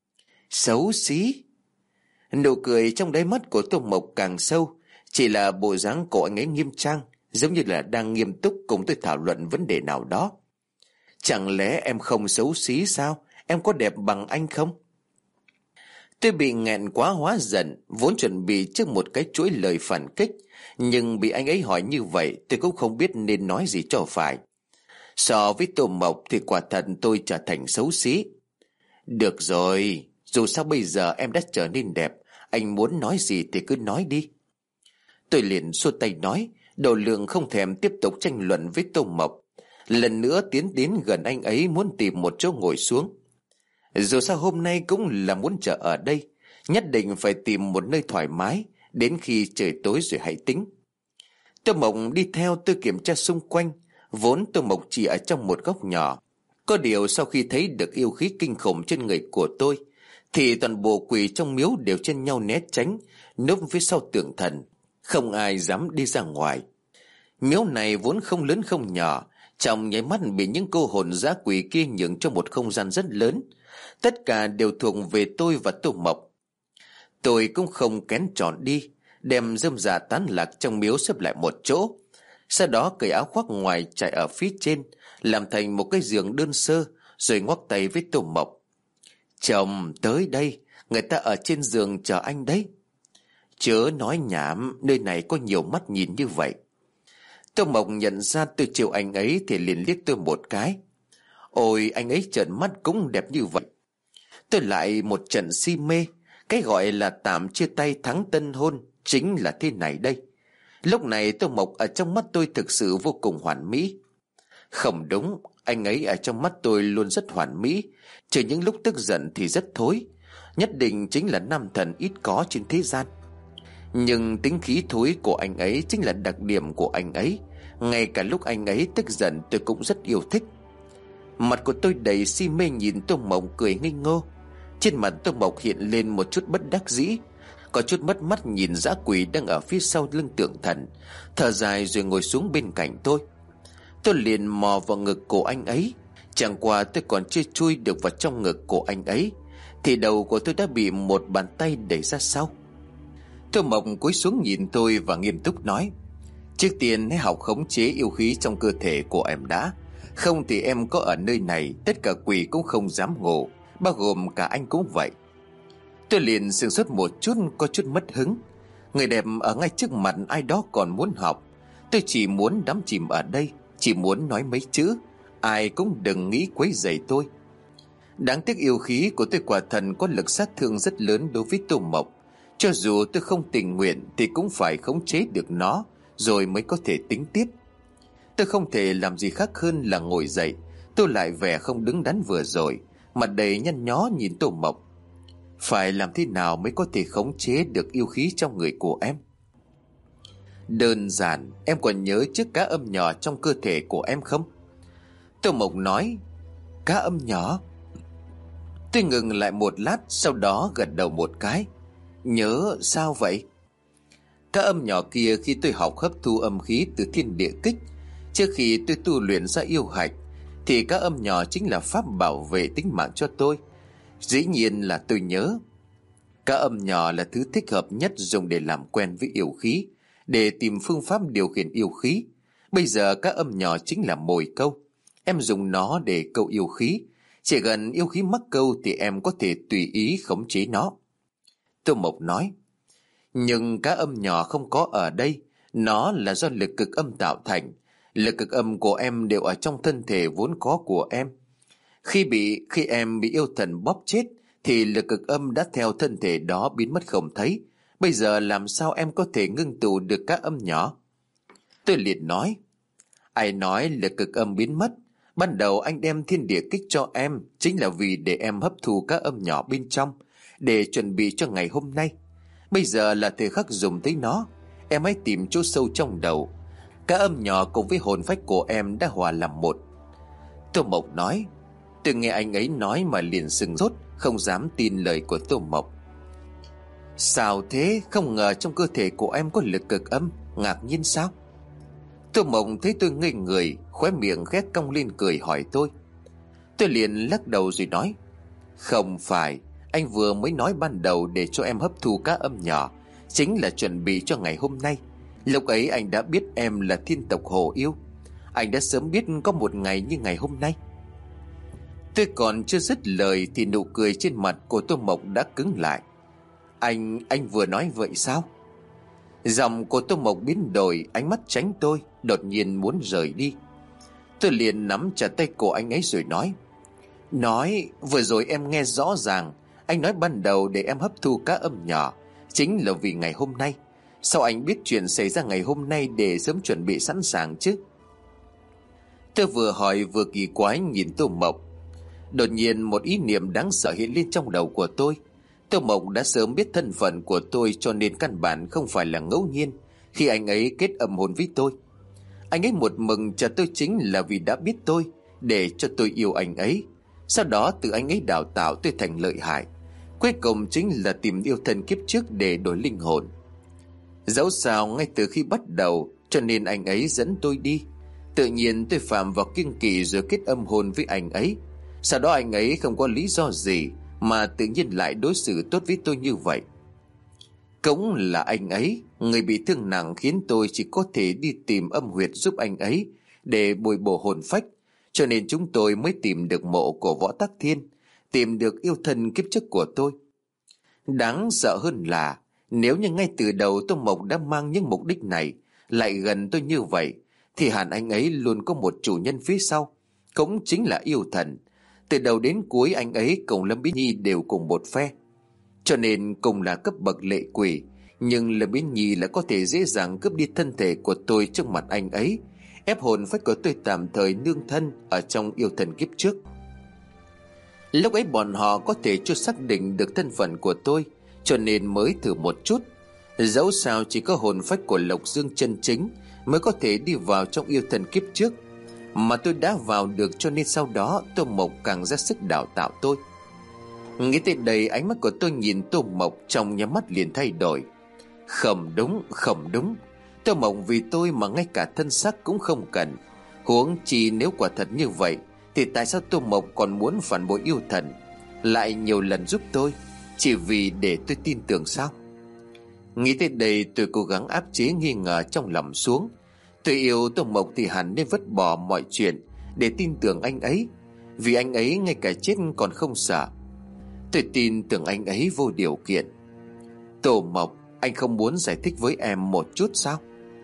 Xấu xí. Nụ cười trong đáy mắt của Tô Mộc càng sâu. Chỉ là bộ dáng của anh ấy nghiêm trang, giống như là đang nghiêm túc cùng tôi thảo luận vấn đề nào đó. Chẳng lẽ em không xấu xí sao? Em có đẹp bằng anh không? Tôi bị nghẹn quá hóa giận, vốn chuẩn bị trước một cái chuỗi lời phản kích, nhưng bị anh ấy hỏi như vậy tôi cũng không biết nên nói gì cho phải. So với Tô Mộc thì quả thật tôi trở thành xấu xí. Được rồi, dù sao bây giờ em đã trở nên đẹp, anh muốn nói gì thì cứ nói đi. Tôi liền xua tay nói, Độ Lượng không thèm tiếp tục tranh luận với Tô Mộc. Lần nữa tiến đến gần anh ấy muốn tìm một chỗ ngồi xuống. Dù sao hôm nay cũng là muốn chờ ở đây, nhất định phải tìm một nơi thoải mái, đến khi trời tối rồi hãy tính. Tô Mộc đi theo tôi kiểm tra xung quanh. Vốn Tô Mộc chỉ ở trong một góc nhỏ. Có điều sau khi thấy được yêu khí kinh khủng trên người của tôi, thì toàn bộ quỷ trong miếu đều chen nhau né tránh, núp phía sau tượng thần, không ai dám đi ra ngoài. Miếu này vốn không lớn không nhỏ, trong nháy mắt bị những cô hồn dã quỷ kia nhường cho một không gian rất lớn. Tất cả đều thuộc về tôi và Tô Mộc. Tôi cũng không kén chọn đi, đem rơm rạ tán lạc trong miếu xếp lại một chỗ. Sau đó cởi áo khoác ngoài trải ở phía trên, làm thành một cái giường đơn sơ, rồi ngoắc tay với Tô Mộc. Chồng, tới đây, người ta ở trên giường chờ anh đấy. Chớ nói nhảm, nơi này có nhiều mắt nhìn như vậy. Tô Mộc nhận ra tôi chiều anh ấy thì liền liếc tôi một cái. Ôi, anh ấy trợn mắt cũng đẹp như vậy. Tôi lại một trận si mê. Cái gọi là tạm chia tay thắng tân hôn chính là thế này đây. Lúc này Tô Mộc ở trong mắt tôi thực sự vô cùng hoàn mỹ. Không đúng, anh ấy ở trong mắt tôi luôn rất hoàn mỹ, trừ những lúc tức giận thì rất thối. Nhất định chính là nam thần ít có trên thế gian. Nhưng tính khí thối của anh ấy chính là đặc điểm của anh ấy. Ngay cả lúc anh ấy tức giận tôi cũng rất yêu thích. Mặt của tôi đầy si mê nhìn Tô Mộc cười ngây ngô. Trên mặt Tô Mộc hiện lên một chút bất đắc dĩ, có chút mất mắt nhìn dã quỷ đang ở phía sau lưng tượng thần, thở dài rồi ngồi xuống bên cạnh tôi. Tôi liền mò vào ngực của anh ấy. Chẳng qua tôi còn chưa chui được vào trong ngực của anh ấy thì đầu của tôi đã bị một bàn tay đẩy ra sau. Tô Mộc cúi xuống nhìn tôi và nghiêm túc nói: Trước tiên hãy học khống chế yêu khí trong cơ thể của em đã. Không thì em có ở nơi này, tất cả quỷ cũng không dám ngủ, bao gồm cả anh cũng vậy. Tôi liền sửng sốt một chút, có chút mất hứng. Người đẹp ở ngay trước mặt, ai đó còn muốn học. Tôi chỉ muốn đắm chìm ở đây, chỉ muốn nói mấy chữ, ai cũng đừng nghĩ quấy rầy tôi. Đáng tiếc yêu khí của tôi quả thần có lực sát thương rất lớn đối với Tô Mộc. Cho dù tôi không tình nguyện thì cũng phải khống chế được nó, rồi mới có thể tính tiếp. Tôi không thể làm gì khác hơn là ngồi dậy. Tôi lại vẻ không đứng đắn vừa rồi, mặt đầy nhăn nhó nhìn Tô Mộc. Phải làm thế nào mới có thể khống chế được yêu khí trong người của em? Đơn giản, em còn nhớ chiếc cá âm nhỏ trong cơ thể của em không? Tô Mộc nói. Cá âm nhỏ? Tôi ngừng lại một lát, sau đó gật đầu một cái. Nhớ, sao vậy? Cá âm nhỏ kia khi tôi học hấp thu âm khí từ thiên địa kích, trước khi tôi tu luyện ra yêu hạch, thì cá âm nhỏ chính là pháp bảo vệ tính mạng cho tôi. Dĩ nhiên là tôi nhớ. Cá âm nhỏ là thứ thích hợp nhất dùng để làm quen với yêu khí, để tìm phương pháp điều khiển yêu khí. Bây giờ cá âm nhỏ chính là mồi câu. Em dùng nó để câu yêu khí. Chỉ cần yêu khí mắc câu thì em có thể tùy ý khống chế nó. Tô Mộc nói. Nhưng cá âm nhỏ không có ở đây. Nó là do lực cực âm tạo thành. Lực cực âm của em đều ở trong thân thể vốn có của em. Khi bị khi em bị yêu thần bóp chết thì lực cực âm đã theo thân thể đó biến mất không thấy. Bây giờ làm sao em có thể ngưng tụ được cá âm nhỏ? Tôi liền nói. Ai nói lực cực âm biến mất? Ban đầu anh đem thiên địa kích cho em chính là vì để em hấp thu cá âm nhỏ bên trong, để chuẩn bị cho ngày hôm nay. Bây giờ là thời khắc dùng tới nó. Em hãy tìm chỗ sâu trong đầu. Cá âm nhỏ cùng với hồn phách của em đã hòa làm một. Tô Mộc nói. Tôi nghe anh ấy nói mà liền sừng sốt, không dám tin lời của Tô Mộc. Sao thế? Không ngờ trong cơ thể của em có lực cực âm. Ngạc nhiên sao? Tô Mộc thấy tôi ngây người, khóe miệng khét cong lên cười hỏi tôi. Tôi liền lắc đầu rồi nói, không phải, anh vừa mới nói ban đầu để cho em hấp thu các âm nhỏ, chính là chuẩn bị cho ngày hôm nay. Lúc ấy anh đã biết em là thiên tộc Hồ Yêu. Anh đã sớm biết có một ngày như ngày hôm nay. Tôi còn chưa dứt lời thì nụ cười trên mặt của Tô Mộc đã cứng lại. Anh, anh vừa nói vậy sao? Giọng của Tô Mộc biến đổi, ánh mắt tránh tôi, đột nhiên muốn rời đi. Tôi liền nắm chặt tay cổ anh ấy rồi nói, Nói, vừa rồi em nghe rõ ràng. Anh nói ban đầu để em hấp thu các âm nhỏ chính là vì ngày hôm nay. Sao anh biết chuyện xảy ra ngày hôm nay để sớm chuẩn bị sẵn sàng chứ? Tôi vừa hỏi vừa kỳ quái nhìn Tô Mộc. Đột nhiên một ý niệm đáng sợ hiện lên trong đầu của tôi. Tô Mộc đã sớm biết thân phận của tôi, cho nên căn bản không phải là ngẫu nhiên khi anh ấy kết âm hồn với tôi. Anh ấy một mừng chờ tôi chính là vì đã biết tôi, để cho tôi yêu anh ấy. Sau đó từ anh ấy đào tạo tôi thành lợi hại, cuối cùng chính là tìm yêu thân kiếp trước để đổi linh hồn. Dẫu sao ngay từ khi bắt đầu, cho nên anh ấy dẫn tôi đi. Tự nhiên tôi phạm vào kiêng kỵ rồi kết âm hồn với anh ấy. Sau đó anh ấy không có lý do gì mà tự nhiên lại đối xử tốt với tôi như vậy. Cũng là anh ấy, người bị thương nặng, khiến tôi chỉ có thể đi tìm âm huyệt giúp anh ấy để bồi bổ hồn phách. Cho nên chúng tôi mới tìm được mộ của Võ Tắc Thiên, tìm được yêu thân kiếp trước của tôi. Đáng sợ hơn là nếu như ngay từ đầu Tô Mộc đã mang những mục đích này lại gần tôi như vậy, thì hẳn anh ấy luôn có một chủ nhân phía sau, cũng chính là yêu thần. Từ đầu đến cuối anh ấy cùng Lâm Bí Nhi đều cùng một phe, cho nên cùng là cấp bậc lệ quỷ, nhưng Lâm Bí Nhi lại có thể dễ dàng cướp đi thân thể của tôi trước mặt anh ấy, ép hồn phách của tôi tạm thời nương thân ở trong yêu thần kiếp trước. Lúc ấy bọn họ có thể chưa xác định được thân phận của tôi, cho nên mới thử một chút. Dẫu sao chỉ có hồn phách của Lộc Dương chân chính mới có thể đi vào trong yêu thần kiếp trước, mà tôi đã vào được, cho nên sau đó Tô Mộc càng ra sức đào tạo tôi. Nghĩ tới đây, ánh mắt của tôi nhìn Tô Mộc trong nhắm mắt liền thay đổi. Không đúng, không đúng. Tô Mộc vì tôi mà ngay cả thân xác cũng không cần. Huống chi nếu quả thật như vậy, thì tại sao Tô Mộc còn muốn phản bội yêu thần, lại nhiều lần giúp tôi, chỉ vì để tôi tin tưởng sao? Nghĩ tới đây, tôi cố gắng áp chế nghi ngờ trong lòng xuống. Tôi yêu Tô Mộc thì hẳn nên vứt bỏ mọi chuyện để tin tưởng anh ấy, vì anh ấy ngay cả chết còn không sợ. Tôi tin tưởng anh ấy vô điều kiện. Tô Mộc, anh không muốn giải thích với em một chút sao?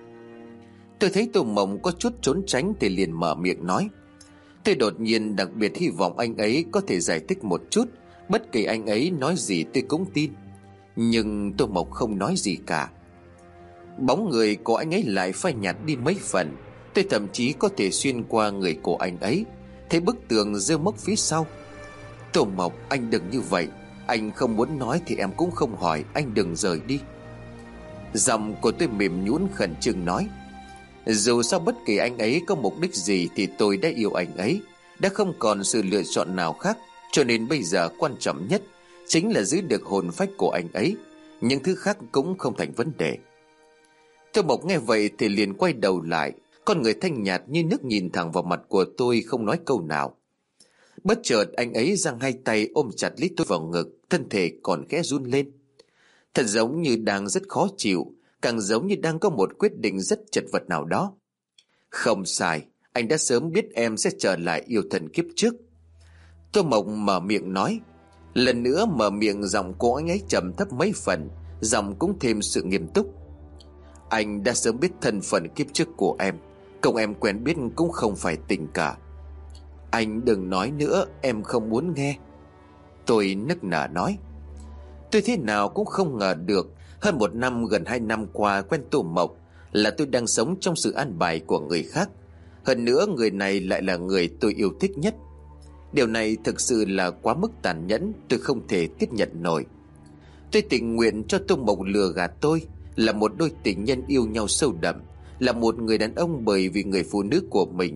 Tôi thấy Tô Mộc có chút trốn tránh thì liền mở miệng nói. Tôi đột nhiên đặc biệt hy vọng anh ấy có thể giải thích một chút. Bất kể anh ấy nói gì tôi cũng tin. Nhưng Tô Mộc không nói gì cả. Bóng người của anh ấy lại phai nhạt đi mấy phần. Tôi thậm chí có thể xuyên qua người của anh ấy, thấy bức tường rêu mốc phía sau. Tô Mộc, anh đừng như vậy. Anh không muốn nói thì em cũng không hỏi. Anh đừng rời đi. Giọng của tôi mềm nhũn khẩn trương nói. Dù sao bất kỳ anh ấy có mục đích gì thì tôi đã yêu anh ấy, đã không còn sự lựa chọn nào khác. Cho nên bây giờ quan trọng nhất chính là giữ được hồn phách của anh ấy. Những thứ khác cũng không thành vấn đề. Tô Mộc nghe vậy thì liền quay đầu lại, con người thanh nhạt như nước nhìn thẳng vào mặt của tôi, không nói câu nào. Bất chợt anh ấy giang hai tay ôm chặt lấy tôi vào ngực, thân thể còn khẽ run lên. Thật giống như đang rất khó chịu, càng giống như đang có một quyết định rất chật vật nào đó. Không sai, anh đã sớm biết em sẽ trở lại yêu thần kiếp trước. Tô Mộc mở miệng nói. Lần nữa mở miệng, giọng của anh ấy trầm thấp mấy phần, giọng cũng thêm sự nghiêm túc. Anh đã sớm biết thân phận kiếp trước của em, cùng em quen biết cũng không phải tình cả. Anh đừng nói nữa, em không muốn nghe. Tôi nức nở nói. Tôi thế nào cũng không ngờ được, hơn một năm, gần hai năm qua quen Tô Mộc, là tôi đang sống trong sự an bài của người khác. Hơn nữa người này lại là người tôi yêu thích nhất. Điều này thực sự là quá mức tàn nhẫn, tôi không thể tiếp nhận nổi. Tôi tình nguyện cho Tô Mộc lừa gạt tôi, là một đôi tình nhân yêu nhau sâu đậm, là một người đàn ông bởi vì người phụ nữ của mình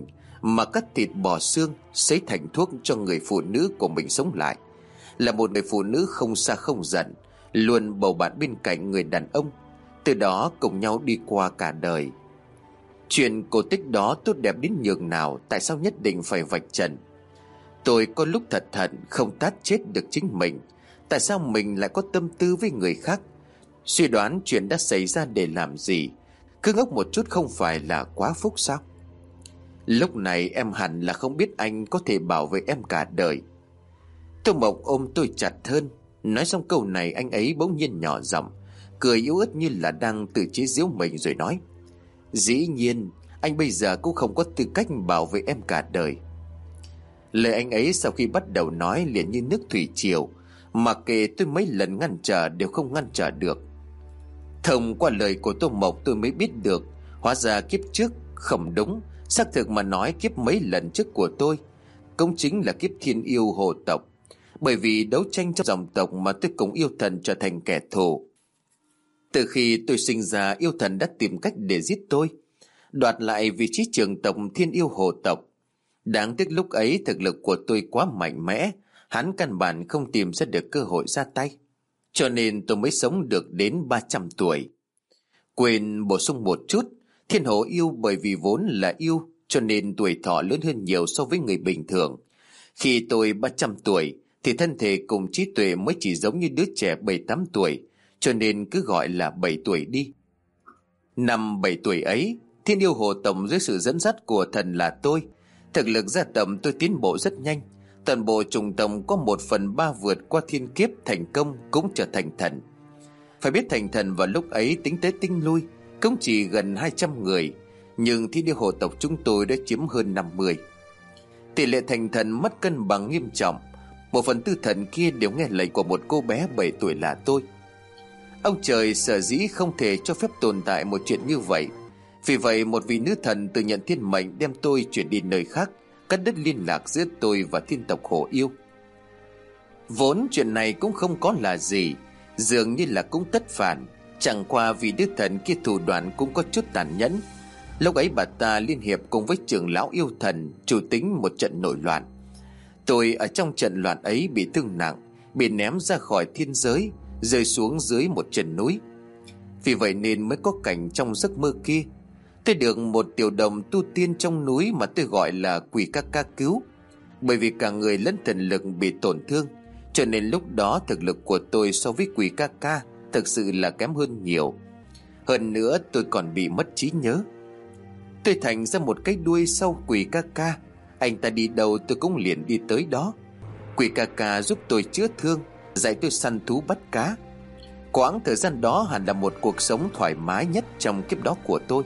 mà cắt thịt bò xương sấy thành thuốc cho người phụ nữ của mình sống lại. Là một người phụ nữ không xa không giận, luôn bầu bạn bên cạnh người đàn ông, từ đó cùng nhau đi qua cả đời. Chuyện cổ tích đó tốt đẹp đến nhường nào, tại sao nhất định phải vạch trần? Tôi có lúc thật thận không tát chết được chính mình. Tại sao mình lại có tâm tư với người khác? Suy đoán chuyện đã xảy ra để làm gì? Cứ ngốc một chút không phải là quá phúc sao? Lúc này em hẳn là không biết anh có thể bảo vệ em cả đời. Tô Mộc ôm tôi chặt hơn. Nói xong câu này, anh ấy bỗng nhiên nhỏ giọng, cười yếu ớt như là đang tự chế giễu mình, rồi nói: Dĩ nhiên anh bây giờ cũng không có tư cách bảo vệ em cả đời. Lời anh ấy sau khi bắt đầu nói liền như nước thủy triều, mặc kệ tôi mấy lần ngăn trở đều không ngăn trở được. Thông qua lời của Tô Mộc tôi mới biết được, hóa ra kiếp trước không đúng, xác thực mà nói kiếp mấy lần trước của tôi cũng chính là kiếp thiên yêu hồ tộc. Bởi vì đấu tranh trong dòng tộc mà tôi cùng yêu thần trở thành kẻ thù. Từ khi tôi sinh ra, yêu thần đã tìm cách để giết tôi, đoạt lại vị trí trưởng tộc thiên yêu hồ tộc. Đáng tiếc lúc ấy thực lực của tôi quá mạnh mẽ, hắn căn bản không tìm ra được cơ hội ra tay, cho nên tôi mới sống được đến ba trăm tuổi. Quên bổ sung một chút, thiên hồ yêu bởi vì vốn là yêu cho nên tuổi thọ lớn hơn nhiều so với người bình thường. Khi tôi ba trăm tuổi thì thân thể cùng trí tuệ mới chỉ giống như đứa trẻ bảy tám tuổi, cho nên cứ gọi là bảy tuổi đi. Năm bảy tuổi ấy, thiên yêu hồ tộc dưới sự dẫn dắt của thần là tôi, thực lực gia tộc tôi tiến bộ rất nhanh. Toàn bộ chủng tộc có một phần ba vượt qua thiên kiếp thành công cũng trở thành thần. Phải biết thành thần vào lúc ấy tính tới tính lui cũng chỉ gần hai trăm người, nhưng thiên yêu hồ tộc chúng tôi đã chiếm hơn năm mươi. Tỷ lệ thành thần mất cân bằng nghiêm trọng. Một phần tư thần kia đều nghe lệnh của một cô bé bảy tuổi là tôi. Ông trời sở dĩ không thể cho phép tồn tại một chuyện như vậy. Vì vậy một vị nữ thần tự nhận thiên mệnh đem tôi chuyển đi nơi khác, cắt đứt liên lạc giữa tôi và thiên tộc hồ yêu. Vốn chuyện này cũng không có là gì, dường như là cũng tất phản. Chẳng qua vì nữ thần kia thủ đoạn cũng có chút tàn nhẫn. Lúc ấy bà ta liên hiệp cùng với trưởng lão yêu thần chủ tính một trận nổi loạn. Tôi ở trong trận loạn ấy bị thương nặng, bị ném ra khỏi thiên giới, rơi xuống dưới một chân núi. Vì vậy nên mới có cảnh trong giấc mơ kia. Tôi được một tiểu đồng tu tiên trong núi mà tôi gọi là Quỷ Ca Ca cứu. Bởi vì cả người lẫn thần lực bị tổn thương, cho nên lúc đó thực lực của tôi so với Quỷ Ca Ca thực sự là kém hơn nhiều. Hơn nữa tôi còn bị mất trí nhớ. Tôi thành ra một cái đuôi sau Quỷ Ca Ca. Anh ta đi đâu tôi cũng liền đi tới đó. Quỷ Ca Ca giúp tôi chữa thương, dạy tôi săn thú bắt cá. Quãng thời gian đó hẳn là một cuộc sống thoải mái nhất trong kiếp đó của tôi.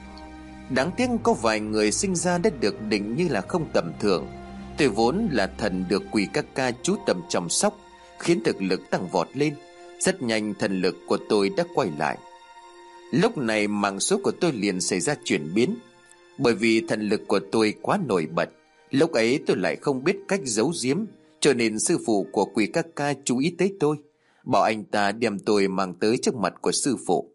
Đáng tiếc có vài người sinh ra đã được định như là không tầm thường. Tôi vốn là thần được Quỷ Ca Ca chú tâm chăm sóc, khiến thực lực tăng vọt lên. Rất nhanh thần lực của tôi đã quay lại. Lúc này mạng số của tôi liền xảy ra chuyển biến. Bởi vì thần lực của tôi quá nổi bật, lúc ấy tôi lại không biết cách giấu giếm, cho nên sư phụ của Quỷ Ca Ca chú ý tới tôi, bảo anh ta đem tôi mang tới trước mặt của sư phụ.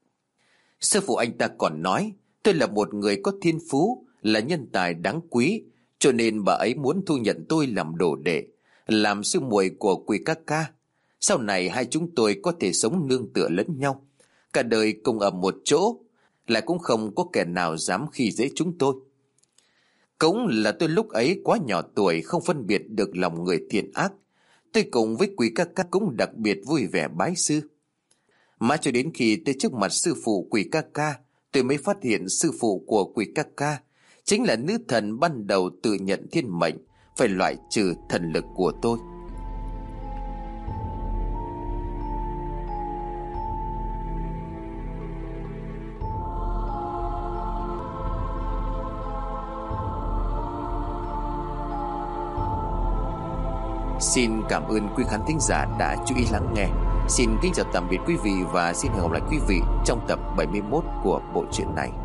Sư phụ anh ta còn nói tôi là một người có thiên phú, là nhân tài đáng quý, cho nên bà ấy muốn thu nhận tôi làm đồ đệ, làm sư muội của Quỷ Ca Ca. Sau này hai chúng tôi có thể sống nương tựa lẫn nhau, cả đời cùng ở một chỗ, lại cũng không có kẻ nào dám khi dễ chúng tôi. Cũng là tôi lúc ấy quá nhỏ tuổi, không phân biệt được lòng người thiện ác. Tôi cùng với Quỷ Ca Ca cũng đặc biệt vui vẻ bái sư. Mãi cho đến khi tới trước mặt sư phụ Quỷ Ca Ca, tôi mới phát hiện sư phụ của Quỷ Ca Ca chính là nữ thần ban đầu tự nhận thiên mệnh phải loại trừ thần lực của tôi. Xin cảm ơn quý khán thính giả đã chú ý lắng nghe. Xin kính chào tạm biệt quý vị và xin hẹn gặp lại quý vị trong tập bảy mươi mốt của bộ truyện này.